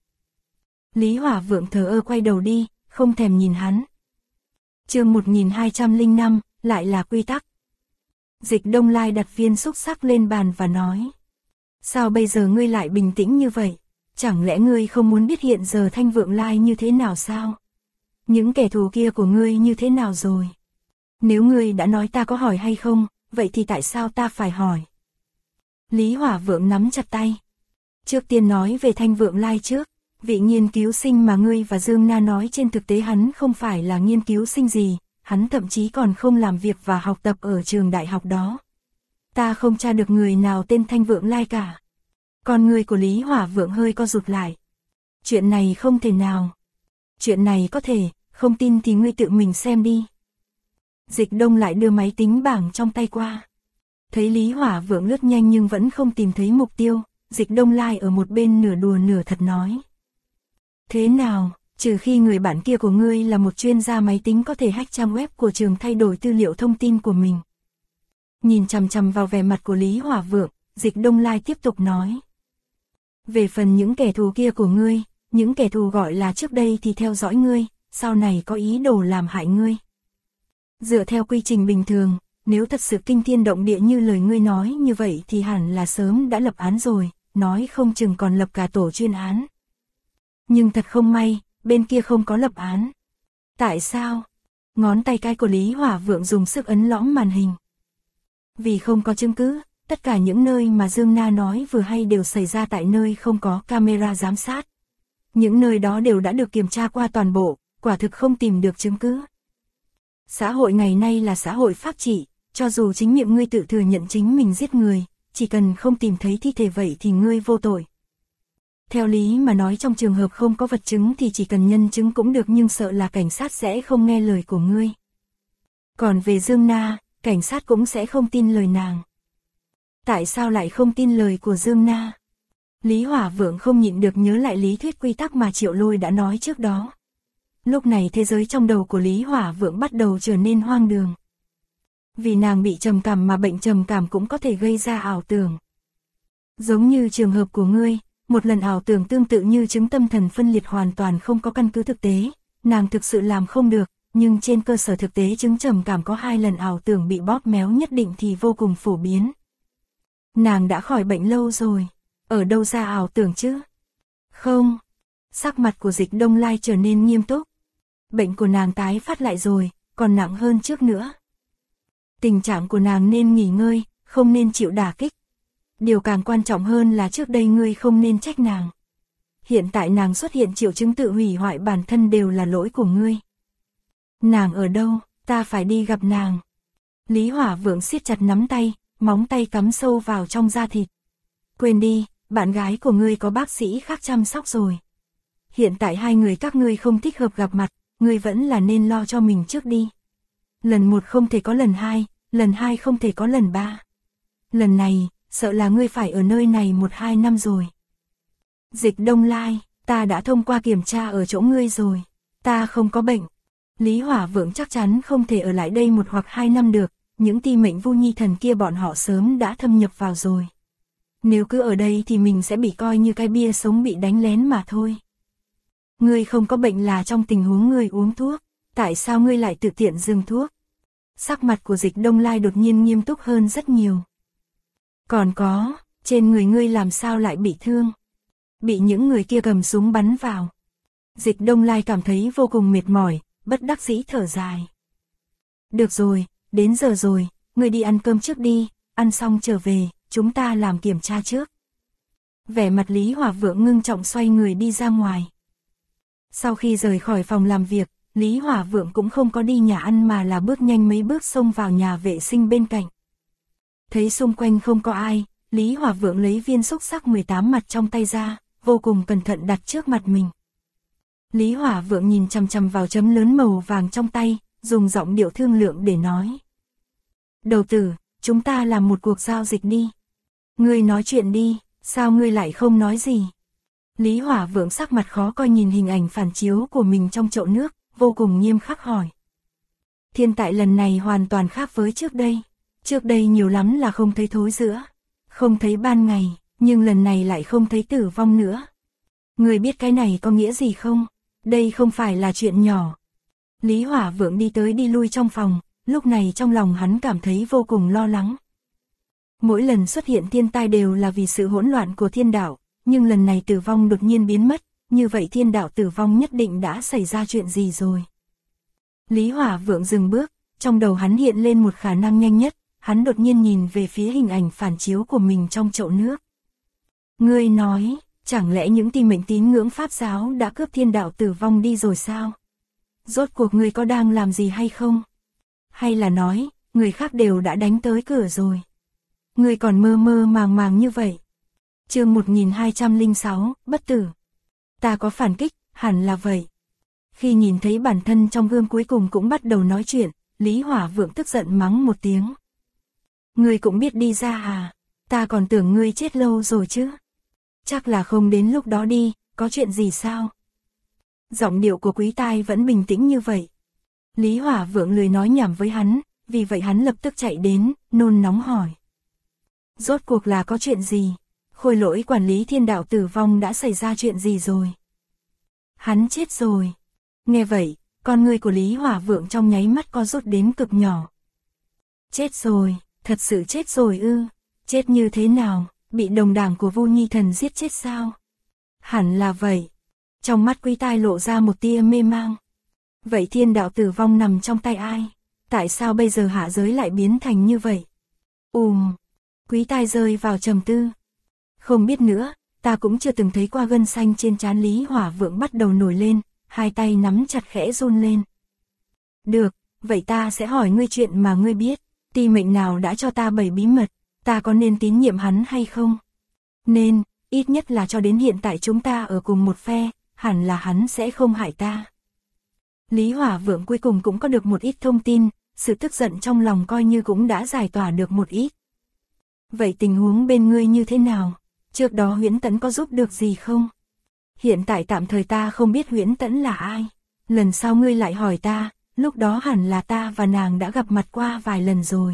Lý Hỏa Vượng thờ ơ quay đầu đi, không thèm nhìn hắn. Chương 1205, lại là quy tắc. Dịch Đông Lai đặt viên xúc xắc lên bàn và nói. Sao bây giờ ngươi lại bình tĩnh như vậy? Chẳng lẽ ngươi không muốn biết hiện giờ Thanh Vượng Lai như thế nào sao? Những kẻ thù kia của ngươi như thế nào rồi? Nếu ngươi đã nói ta có hỏi hay không, vậy thì tại sao ta phải hỏi? Lý Hỏa Vượng nắm chặt tay. Trước tiên nói về Thanh Vượng Lai trước. Vị nghiên cứu sinh mà ngươi và Dương Na nói trên thực tế hắn không phải là nghiên cứu sinh gì, hắn thậm chí còn không làm việc và học tập ở trường đại học đó. Ta không tra được người nào tên Thanh Vượng Lai cả. Con người của Lý Hỏa Vượng hơi co rụt lại. Chuyện này không thể nào. Chuyện này có thể, không tin thì ngươi tự mình xem đi. Dịch Đông lại đưa máy tính bảng trong tay qua. Thấy Lý Hỏa Vượng lướt nhanh nhưng vẫn không tìm thấy mục tiêu, Dịch Đông Lai ở một bên nửa đùa nửa thật nói. Thế nào, trừ khi người bạn kia của ngươi là một chuyên gia máy tính có thể hack trang web của trường thay đổi tư liệu thông tin của mình. Nhìn chằm chằm vào vẻ mặt của Lý Hỏa Vượng, Dịch Đông Lai tiếp tục nói. Về phần những kẻ thù kia của ngươi, những kẻ thù gọi là trước đây thì theo dõi ngươi, sau này có ý đồ làm hại ngươi. Dựa theo quy trình bình thường, nếu thật sự kinh thiên động địa như lời ngươi nói như vậy thì hẳn là sớm đã lập án rồi, nói không chừng còn lập cả tổ chuyên án. Nhưng thật không may, bên kia không có lập án. Tại sao? Ngón tay cái của Lý Hỏa Vượng dùng sức ấn lõm màn hình. Vì không có chứng cứ, tất cả những nơi mà Dương Na nói vừa hay đều xảy ra tại nơi không có camera giám sát. Những nơi đó đều đã được kiểm tra qua toàn bộ, quả thực không tìm được chứng cứ. Xã hội ngày nay là xã hội pháp trị, cho dù chính miệng ngươi tự thừa nhận chính mình giết người, chỉ cần không tìm thấy thi thể vậy thì ngươi vô tội. Theo lý mà nói trong trường hợp không có vật chứng thì chỉ cần nhân chứng cũng được nhưng sợ là cảnh sát sẽ không nghe lời của ngươi. Còn về Dương Na, cảnh sát cũng sẽ không tin lời nàng. Tại sao lại không tin lời của Dương Na? Lý Hỏa Vượng không nhịn được nhớ lại lý thuyết quy tắc mà Triệu Lôi đã nói trước đó. Lúc này thế giới trong đầu của Lý Hỏa Vượng bắt đầu trở nên hoang đường. Vì nàng bị trầm cảm mà bệnh trầm cảm cũng có thể gây ra ảo tưởng. Giống như trường hợp của ngươi, một lần ảo tưởng tương tự như chứng tâm thần phân liệt hoàn toàn không có căn cứ thực tế, nàng thực sự làm không được, nhưng trên cơ sở thực tế chứng trầm cảm có 2 lần ảo tưởng bị bóp méo nhất định thì vô cùng phổ biến. Nàng đã khỏi bệnh lâu rồi, ở đâu ra ảo tưởng chứ? Không, sắc mặt của Dịch Đông Lai trở nên nghiêm túc. Bệnh của nàng tái phát lại rồi, còn nặng hơn trước nữa. Tình trạng của nàng nên nghỉ ngơi, không nên chịu đả kích. Điều càng quan trọng hơn là trước đây ngươi không nên trách nàng. Hiện tại nàng xuất hiện triệu chứng tự hủy hoại bản thân đều là lỗi của ngươi. Nàng ở đâu, ta phải đi gặp nàng. Lý Hỏa Vượng siết chặt nắm tay, móng tay cắm sâu vào trong da thịt. Quên đi, bạn gái của ngươi có bác sĩ khác chăm sóc rồi. Hiện tại hai người các ngươi không thích hợp gặp mặt, ngươi vẫn là nên lo cho mình trước đi. Lần 1 không thể có lần 2, lần 2 không thể có lần 3. Lần này, sợ là ngươi phải ở nơi này 1-2 năm rồi. Dịch Đông Lai, ta đã thông qua kiểm tra ở chỗ ngươi rồi. Ta không có bệnh. Lý Hỏa Vượng chắc chắn không thể ở lại đây 1 hoặc 2 năm được, những ti mệnh Vu Nhi Thần kia bọn họ sớm đã thâm nhập vào rồi. Nếu cứ ở đây thì mình sẽ bị coi như cái bia sống bị đánh lén mà thôi. Ngươi không có bệnh là trong tình huống ngươi uống thuốc, tại sao ngươi lại tự tiện dừng thuốc? Sắc mặt của Dịch Đông Lai đột nhiên nghiêm túc hơn rất nhiều. Còn có, trên người ngươi làm sao lại bị thương? Bị những người kia cầm súng bắn vào. Dịch Đông Lai cảm thấy vô cùng mệt mỏi, bất đắc dĩ thở dài. Được rồi, đến giờ rồi, ngươi đi ăn cơm trước đi, ăn xong trở về, chúng ta làm kiểm tra trước. Vẻ mặt Lý Hỏa Vượng ngưng trọng xoay người đi ra ngoài. Sau khi rời khỏi phòng làm việc, Lý Hỏa Vượng cũng không có đi nhà ăn mà là bước nhanh mấy bước xông vào nhà vệ sinh bên cạnh. Thấy xung quanh không có ai, Lý Hỏa Vượng lấy viên xúc xắc 18 mặt trong tay ra, vô cùng cẩn thận đặt trước mặt mình. Lý Hỏa Vượng nhìn chằm chằm vào chấm lớn màu vàng trong tay, dùng giọng điệu thương lượng để nói. Đầu tử, chúng ta làm một cuộc giao dịch đi. Ngươi nói chuyện đi, sao ngươi lại không nói gì? Lý Hỏa Vượng sắc mặt khó coi nhìn hình ảnh phản chiếu của mình trong chậu nước, vô cùng nghiêm khắc hỏi. Thiên tại lần này hoàn toàn khác với trước đây. Trước đây nhiều lắm là không thấy thối rữa, không thấy ban ngày, nhưng lần này lại không thấy tử vong nữa. Ngươi biết cái này có nghĩa gì không? Đây không phải là chuyện nhỏ. Lý Hỏa Vượng đi tới đi lui trong phòng, lúc này trong lòng hắn cảm thấy vô cùng lo lắng. Mỗi lần xuất hiện thiên tai đều là vì sự hỗn loạn của thiên đạo, nhưng lần này tử vong đột nhiên biến mất, như vậy thiên đạo tử vong nhất định đã xảy ra chuyện gì rồi. Lý Hỏa Vượng dừng bước, trong đầu hắn hiện lên một khả năng nhanh nhất, hắn đột nhiên nhìn về phía hình ảnh phản chiếu của mình trong chậu nước. Ngươi nói, chẳng lẽ những ti mệnh tín ngưỡng Pháp giáo đã cướp thiên đạo tử vong đi rồi sao? Rốt cuộc ngươi có đang làm gì hay không? Hay là nói, người khác đều đã đánh tới cửa rồi? Ngươi còn mơ mơ màng màng như vậy? Chương 1206, bất tử. Ta có phản kích, hẳn là vậy. Khi nhìn thấy bản thân trong gương cuối cùng cũng bắt đầu nói chuyện, Lý Hỏa Vượng tức giận mắng một tiếng. Ngươi cũng biết đi ra à? Ta còn tưởng ngươi chết lâu rồi chứ. Chắc là không đến lúc đó đi, có chuyện gì sao? Giọng điệu của Quý Tai vẫn bình tĩnh như vậy. Lý Hỏa Vượng lười nói nhảm với hắn, vì vậy hắn lập tức chạy đến, nôn nóng hỏi. Rốt cuộc là có chuyện gì? Khôi Lỗi quản lý thiên đạo tử vong đã xảy ra chuyện gì rồi? Hắn chết rồi. Nghe vậy, con ngươi của Lý Hỏa Vượng trong nháy mắt co rút đến cực nhỏ. Chết rồi, thật sự chết rồi ư? Chết như thế nào? Bị đồng đảng của Vu Nhi Thần giết chết sao? Hẳn là vậy. Trong mắt Quý Tai lộ ra một tia mê mang. Vậy thiên đạo tử vong nằm trong tay ai? Tại sao bây giờ hạ giới lại biến thành như vậy? Quý Tai rơi vào trầm tư. Không biết nữa, ta cũng chưa từng thấy qua gân xanh trên trán Lý Hỏa Vượng bắt đầu nổi lên, hai tay nắm chặt khẽ run lên. Được, vậy ta sẽ hỏi ngươi chuyện mà ngươi biết, ti mệnh nào đã cho ta 7 bí mật, ta có nên tín nhiệm hắn hay không? Nên, ít nhất là cho đến hiện tại chúng ta ở cùng một phe, hẳn là hắn sẽ không hại ta. Lý Hỏa Vượng cuối cùng cũng có được một ít thông tin, sự tức giận trong lòng coi như cũng đã giải tỏa được một ít. Vậy tình huống bên ngươi như thế nào? Trước đó Huyễn Tẫn có giúp được gì không? Hiện tại tạm thời ta không biết Huyễn Tẫn là ai. Lần sau ngươi lại hỏi ta, lúc đó hẳn là ta và nàng đã gặp mặt qua vài lần rồi.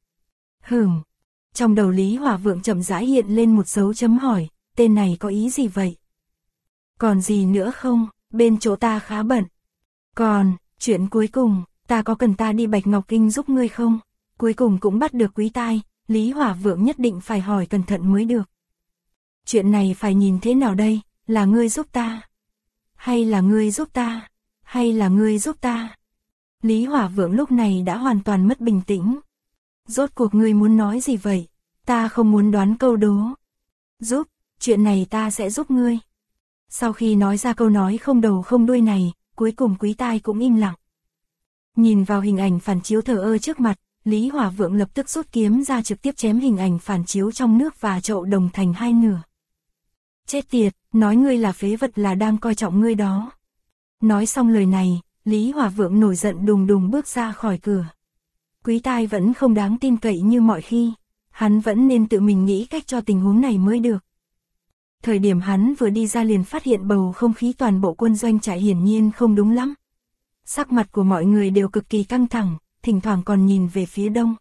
Trong đầu Lý Hỏa Vượng chậm rãi hiện lên một dấu chấm hỏi, tên này có ý gì vậy? Còn gì nữa không? Bên chỗ ta khá bận. Còn, chuyện cuối cùng, ta có cần ta đi Bạch Ngọc Kinh giúp ngươi không? Cuối cùng cũng bắt được Quý Tai, Lý Hỏa Vượng nhất định phải hỏi cẩn thận mới được. Chuyện này phải nhìn thế nào đây? Là ngươi giúp ta? Hay là ngươi giúp ta? Hay là ngươi giúp ta? Lý Hỏa Vượng lúc này đã hoàn toàn mất bình tĩnh. Rốt cuộc ngươi muốn nói gì vậy? Ta không muốn đoán câu đố. Giúp, chuyện này ta sẽ giúp ngươi. Sau khi nói ra câu nói không đầu không đuôi này, cuối cùng Quý Tai cũng im lặng. Nhìn vào hình ảnh phản chiếu thờ ơ trước mặt, Lý Hỏa Vượng lập tức rút kiếm ra trực tiếp chém hình ảnh phản chiếu trong nước và chậu đồng thành hai nửa. Chết tiệt, nói ngươi là phế vật là đang coi trọng ngươi đó. Nói xong lời này, Lý Hỏa Vượng nổi giận đùng đùng bước ra khỏi cửa. Quý tai vẫn không đáng tin cậy như mọi khi, hắn vẫn nên tự mình nghĩ cách cho tình huống này mới được. Thời điểm hắn vừa đi ra liền phát hiện bầu không khí toàn bộ quân doanh trại hiển nhiên không đúng lắm. Sắc mặt của mọi người đều cực kỳ căng thẳng, thỉnh thoảng còn nhìn về phía đông.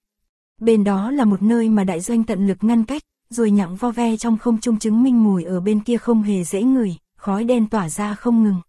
Bên đó là một nơi mà đại doanh tận lực ngăn cách, rồi nhặng vo ve trong không trung chứng minh mùi ở bên kia không hề dễ ngửi, khói đen tỏa ra không ngừng.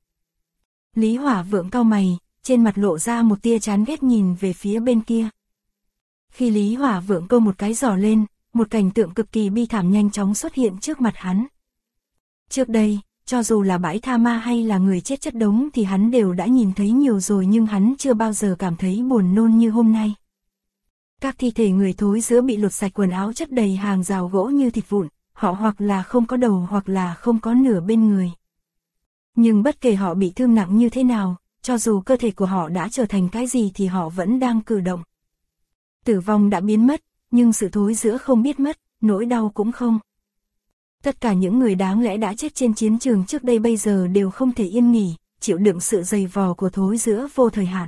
Lý Hỏa Vượng cau mày, trên mặt lộ ra một tia chán ghét nhìn về phía bên kia. Khi Lý Hỏa Vượng câu một cái giỏ lên, một cảnh tượng cực kỳ bi thảm nhanh chóng xuất hiện trước mặt hắn. Trước đây, cho dù là bãi tha ma hay là người chết chất đống thì hắn đều đã nhìn thấy nhiều rồi, nhưng hắn chưa bao giờ cảm thấy buồn nôn như hôm nay. Các thi thể người thối rữa bị lột sạch quần áo chất đầy hàng rào gỗ như thịt vụn, họ hoặc là không có đầu hoặc là không có nửa bên người. Nhưng bất kể họ bị thương nặng như thế nào, cho dù cơ thể của họ đã trở thành cái gì thì họ vẫn đang cử động. Tử vong đã biến mất, nhưng sự thối rữa không biết mất, nỗi đau cũng không. Tất cả những người đáng lẽ đã chết trên chiến trường trước đây bây giờ đều không thể yên nghỉ, chịu đựng sự dày vò của thối rữa vô thời hạn.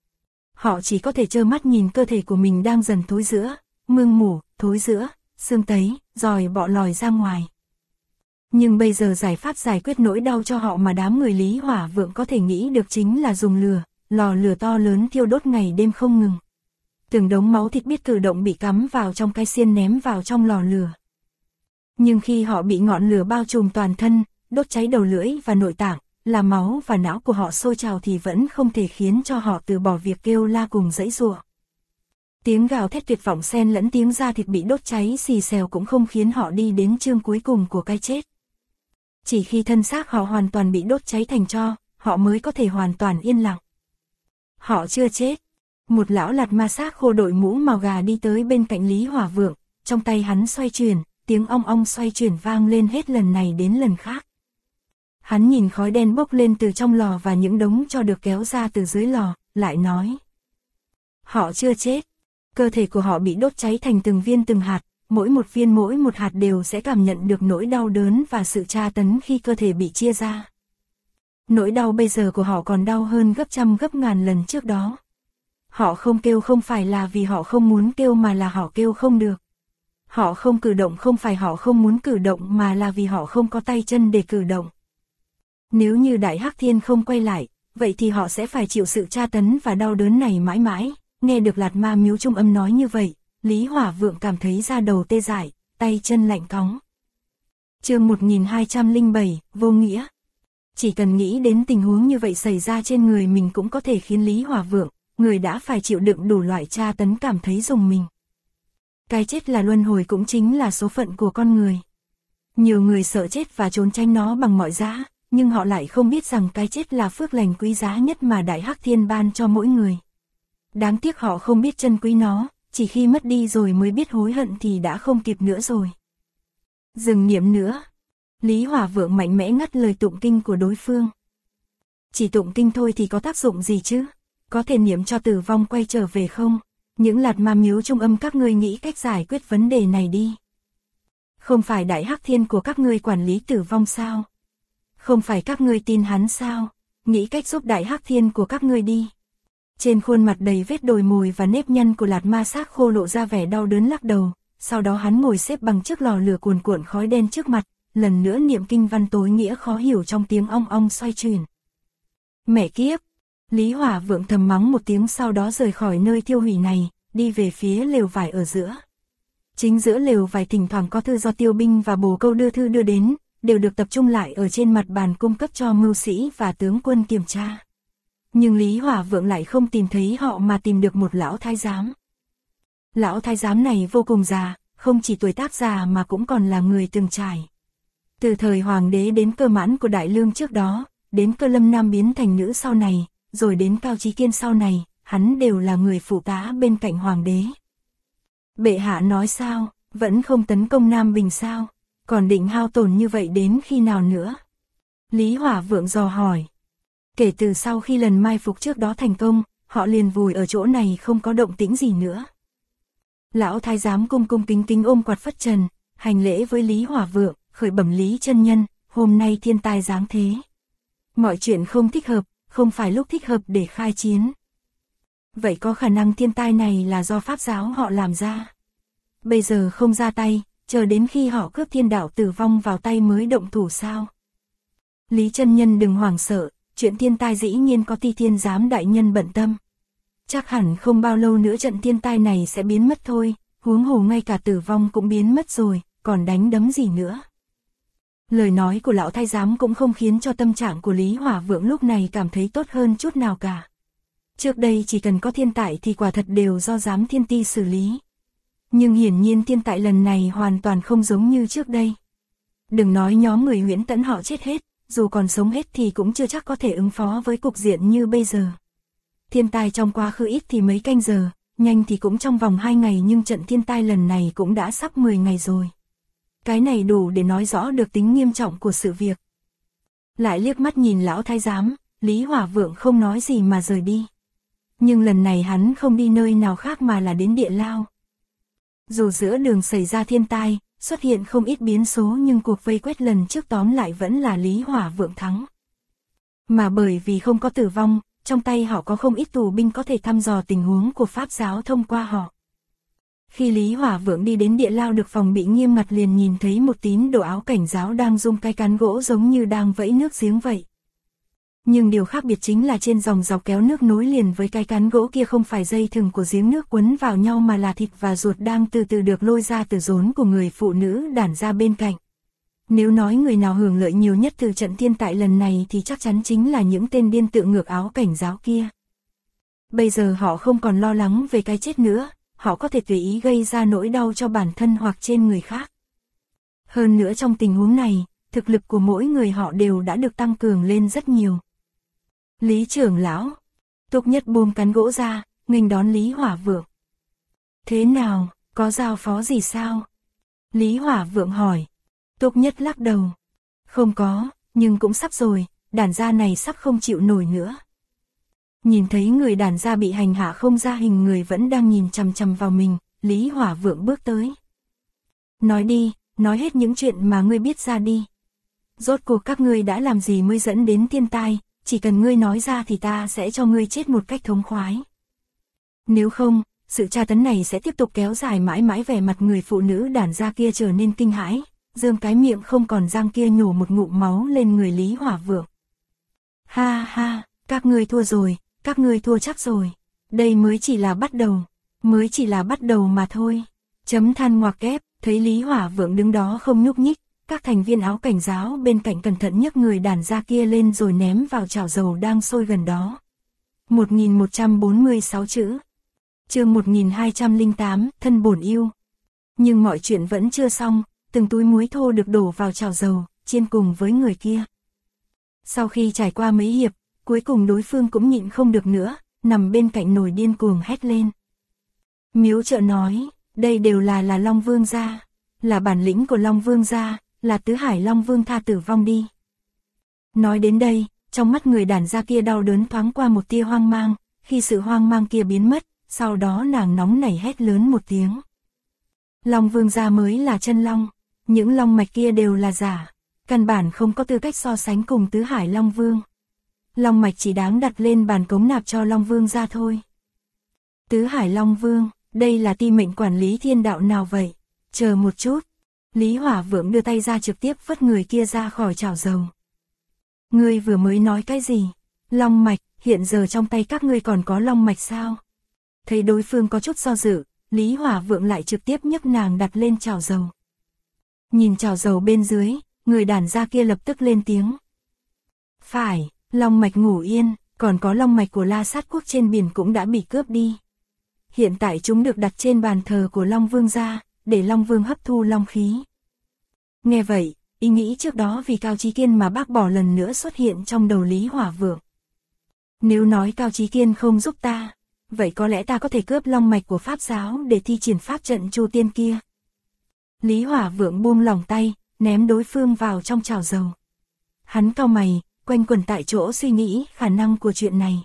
Họ chỉ có thể trơ mắt nhìn cơ thể của mình đang dần thối rữa, mương mủ, thối rữa, xương tấy, giòi bọ lòi ra ngoài. Nhưng bây giờ giải pháp giải quyết nỗi đau cho họ mà đám người Lý Hỏa Vượng có thể nghĩ được chính là dùng lửa, lò lửa to lớn thiêu đốt ngày đêm không ngừng. Từng đống máu thịt biết cử động bị cắm vào trong cái xiên ném vào trong lò lửa. Nhưng khi họ bị ngọn lửa bao trùm toàn thân, đốt cháy đầu lưỡi và nội tạng, làm máu và não của họ sôi trào thì vẫn không thể khiến cho họ từ bỏ việc kêu la cùng giãy giụa. Tiếng gào thét tuyệt vọng xen lẫn tiếng da thịt bị đốt cháy xì xèo cũng không khiến họ đi đến chương cuối cùng của cái chết. Chỉ khi thân xác họ hoàn toàn bị đốt cháy thành tro, họ mới có thể hoàn toàn yên lặng. Họ chưa chết. Một lão lạt ma xác khô đội mũ màu gà đi tới bên cạnh Lý Hỏa Vượng, trong tay hắn xoay chuyển, tiếng ong ong xoay chuyển vang lên hết lần này đến lần khác. Hắn nhìn khói đen bốc lên từ trong lò và những đống tro được kéo ra từ dưới lò, lại nói. Họ chưa chết. Cơ thể của họ bị đốt cháy thành từng viên từng hạt, mỗi một hạt đều sẽ cảm nhận được nỗi đau đớn và sự tra tấn khi cơ thể bị chia ra. Nỗi đau bây giờ của họ còn đau hơn gấp trăm gấp ngàn lần trước đó. Họ không kêu không phải là vì họ không muốn kêu mà là họ kêu không được. Họ không cử động không phải họ không muốn cử động mà là vì họ không có tay chân để cử động. Nếu như Đại Hắc Thiên không quay lại, vậy thì họ sẽ phải chịu sự tra tấn và đau đớn này mãi mãi. Nghe được Lạt Ma Miếu Trung Âm nói như vậy, Lý Hỏa Vượng cảm thấy da đầu tê dại, tay chân lạnh cóng. Chương 1207, vô nghĩa. Chỉ cần nghĩ đến tình huống như vậy xảy ra trên người mình cũng có thể khiến Lý Hỏa Vượng, người đã phải chịu đựng đủ loại tra tấn, cảm thấy rùng mình. Cái chết là luân hồi, cũng chính là số phận của con người. Nhiều người sợ chết và trốn tránh nó bằng mọi giá, nhưng họ lại không biết rằng cái chết là phước lành quý giá nhất mà Đại Hắc Thiên ban cho mỗi người. Đáng tiếc họ không biết trân quý nó, chỉ khi mất đi rồi mới biết hối hận thì đã không kịp nữa rồi. Dừng niệm nữa. Lý Hỏa Vượng mạnh mẽ ngắt lời tụng kinh của đối phương. Chỉ tụng kinh thôi thì có tác dụng gì chứ? Có thể niệm cho tử vong quay trở về không? Những Lạt Ma Miếu Trung Âm các ngươi nghĩ cách giải quyết vấn đề này đi. Không phải Đại Hắc Thiên của các ngươi quản lý tử vong sao? Không phải các ngươi tin hắn sao? Nghĩ cách giúp Đại Hắc Thiên của các ngươi đi. Trên khuôn mặt đầy vết đồi mồi và nếp nhăn của Lạt Ma xác khô lộ ra vẻ đau đớn lắc đầu, sau đó hắn ngồi xếp bằng trước lò lửa cuồn cuộn khói đen trước mặt, lần nữa niệm kinh văn tối nghĩa khó hiểu trong tiếng ong ong xoay chuyển. Mẹ kiếp! Lý Hỏa Vượng thầm mắng một tiếng, sau đó rời khỏi nơi thiêu hủy này, đi về phía lều vải ở giữa. Chính giữa lều vải thỉnh thoảng có thư do tiêu binh và bồ câu đưa thư đưa đến, đều được tập trung lại ở trên mặt bàn cung cấp cho mưu sĩ và tướng quân kiểm tra. Nhưng Lý Hỏa Vượng lại không tìm thấy họ mà tìm được một lão thái giám. Lão thái giám này vô cùng già, không chỉ tuổi tác già mà cũng còn là người từng trải. Từ thời hoàng đế đến Cơ Mãn của Đại Lương trước đó, đến Cơ Lâm Nam biến thành nữ sau này, rồi đến Cao Chí Kiên sau này, hắn đều là người phụ tá bên cạnh hoàng đế. Bệ hạ nói sao, vẫn không tấn công Nam Bình sao, còn định hao tổn như vậy đến khi nào nữa? Lý Hỏa Vượng dò hỏi. Kể từ sau khi lần mai phục trước đó thành công, họ liền vùi ở chỗ này không có động tĩnh gì nữa. Lão thái giám cung cung kính kính ôm quạt phất trần, hành lễ với Lý Hỏa Vượng, khởi bẩm Lý chân nhân, hôm nay thiên tai giáng thế. Mọi chuyện không thích hợp, không phải lúc thích hợp để khai chiến. Vậy có khả năng thiên tai này là do pháp giáo họ làm ra. Bây giờ không ra tay, chờ đến khi họ cướp thiên đạo tử vong vào tay mới động thủ sao? Lý chân nhân đừng hoảng sợ, chuyện thiên tai dĩ nhiên có Ti Thiên giám đại nhân bận tâm. Chắc hẳn không bao lâu nữa trận thiên tai này sẽ biến mất thôi, huống hồ ngay cả tử vong cũng biến mất rồi, còn đánh đấm gì nữa. Lời nói của lão thái giám cũng không khiến cho tâm trạng của Lý Hỏa Vượng lúc này cảm thấy tốt hơn chút nào cả. Trước đây chỉ cần có thiên tai thì quả thật đều do giám thiên ti xử lý. Nhưng hiển nhiên thiên tai lần này hoàn toàn không giống như trước đây. Đừng nói nhóm người Huyễn Tẫn họ chết hết, dù còn sống hết thì cũng chưa chắc có thể ứng phó với cục diện như bây giờ. Thiên tai trong quá khứ ít thì mấy canh giờ, nhanh thì cũng trong vòng 2 ngày, nhưng trận thiên tai lần này cũng đã sắp 10 ngày rồi. Cái này đủ để nói rõ được tính nghiêm trọng của sự việc. Lại liếc mắt nhìn lão thái giám, Lý Hỏa Vượng không nói gì mà rời đi. Nhưng lần này hắn không đi nơi nào khác mà là đến Địa Lao. Dù giữa đường xảy ra thiên tai, xuất hiện không ít biến số, nhưng cuộc vây quét lần trước tóm lại vẫn là Lý Hỏa Vượng thắng. Mà bởi vì không có tử vong, trong tay họ có không ít tù binh có thể thăm dò tình huống của pháp giáo thông qua họ. Khi Lý Hỏa Vượng đi đến Địa Lao được phòng bị nghiêm ngặt, liền nhìn thấy một tín đồ áo cảnh giáo đang dùng cái cán gỗ giống như đang vẫy nước giếng vậy. Nhưng điều khác biệt chính là trên dòng dọc kéo nước nối liền với cái cán gỗ kia không phải dây thừng của giếng nước quấn vào nhau, mà là thịt và ruột đang từ từ được lôi ra từ rốn của người phụ nữ đản ra bên cạnh. Nếu nói người nào hưởng lợi nhiều nhất từ trận thiên tai lần này thì chắc chắn chính là những tên điên tự ngược áo cảnh giáo kia. Bây giờ họ không còn lo lắng về cái chết nữa, họ có thể tùy ý gây ra nỗi đau cho bản thân hoặc trên người khác. Hơn nữa trong tình huống này, thực lực của mỗi người họ đều đã được tăng cường lên rất nhiều. Lý trưởng lão, Túc Nhất buông cán gỗ ra, nghênh đón Lý Hỏa Vượng. Thế nào, có giao phó gì sao? Lý Hỏa Vượng hỏi. Túc Nhất lắc đầu. Không có, nhưng cũng sắp rồi, đàn gia này sắp không chịu nổi nữa. Nhìn thấy người đàn gia bị hành hạ không ra hình người vẫn đang nhìn chằm chằm vào mình, Lý Hỏa Vượng bước tới. Nói đi, nói hết những chuyện mà ngươi biết ra đi. Rốt cuộc các ngươi đã làm gì mới dẫn đến thiên tai, chỉ cần ngươi nói ra thì ta sẽ cho ngươi chết một cách thống khoái. Nếu không, sự tra tấn này sẽ tiếp tục kéo dài mãi mãi. Vẻ mặt người phụ nữ đàn gia kia trở nên kinh hãi, dương cái miệng không còn răng kia nhổ một ngụm máu lên người Lý Hỏa Vượng. Ha ha, các ngươi thua rồi, các ngươi thua chắc rồi. Đây mới chỉ là bắt đầu mà thôi. Chấm than ngoặc kép, thấy Lý Hỏa Vượng đứng đó không nhúc nhích, các thành viên áo cảnh giáo bên cạnh cẩn thận nhấc người đàn gia kia lên rồi ném vào chảo dầu đang sôi gần đó. 1146 chữ. Chương 1208, thân bổn yêu. Nhưng mọi chuyện vẫn chưa xong, từng túi muối thô được đổ vào chảo dầu, chiên cùng với người kia. Sau khi trải qua mấy hiệp, cuối cùng đối phương cũng nhịn không được nữa, nằm bên cạnh nồi điên cuồng hét lên. Miếu Trợ nói, đây đều là Long Vương gia, là bản lĩnh của Long Vương gia, là Tứ Hải Long Vương tha tử vong đi. Nói đến đây, trong mắt người đàn gia kia đau đớn thoáng qua một tia hoang mang, khi sự hoang mang kia biến mất, sau đó nàng nóng nảy hét lớn một tiếng. Long Vương gia mới là chân long, những long mạch kia đều là giả, căn bản không có tư cách so sánh cùng Tứ Hải Long Vương. Long mạch chỉ đáng đặt lên bàn cống nạp cho Long Vương gia thôi. Tứ Hải Long Vương, đây là ti mệnh quản lý thiên đạo nào vậy? Chờ một chút. Lý Hỏa Vượng đưa tay ra trực tiếp vớt người kia ra khỏi chảo dầu. Ngươi vừa mới nói cái gì? Long mạch, hiện giờ trong tay các ngươi còn có long mạch sao? Thấy đối phương có chút do dự, Lý Hỏa Vượng lại trực tiếp nhấc nàng đặt lên chảo dầu. Nhìn chảo dầu bên dưới, người đàn gia kia lập tức lên tiếng. Phải, long mạch Ngủ Yên, còn có long mạch của La Sát Quốc trên biển cũng đã bị cướp đi. Hiện tại chúng được đặt trên bàn thờ của Long Vương gia, để Long Vương hấp thu long khí. Nghe vậy, ý nghĩ trước đó vì Cao Chí Kiên mà bác bỏ lần nữa xuất hiện trong đầu Lý Hỏa Vượng. Nếu nói Cao Chí Kiên không giúp ta, vậy có lẽ ta có thể cướp long mạch của pháp giáo để thi triển pháp trận Chu Tiên kia. Lý Hỏa Vượng buông lỏng tay, ném đối phương vào trong chảo dầu. Hắn cau mày, quanh quẩn tại chỗ suy nghĩ khả năng của chuyện này.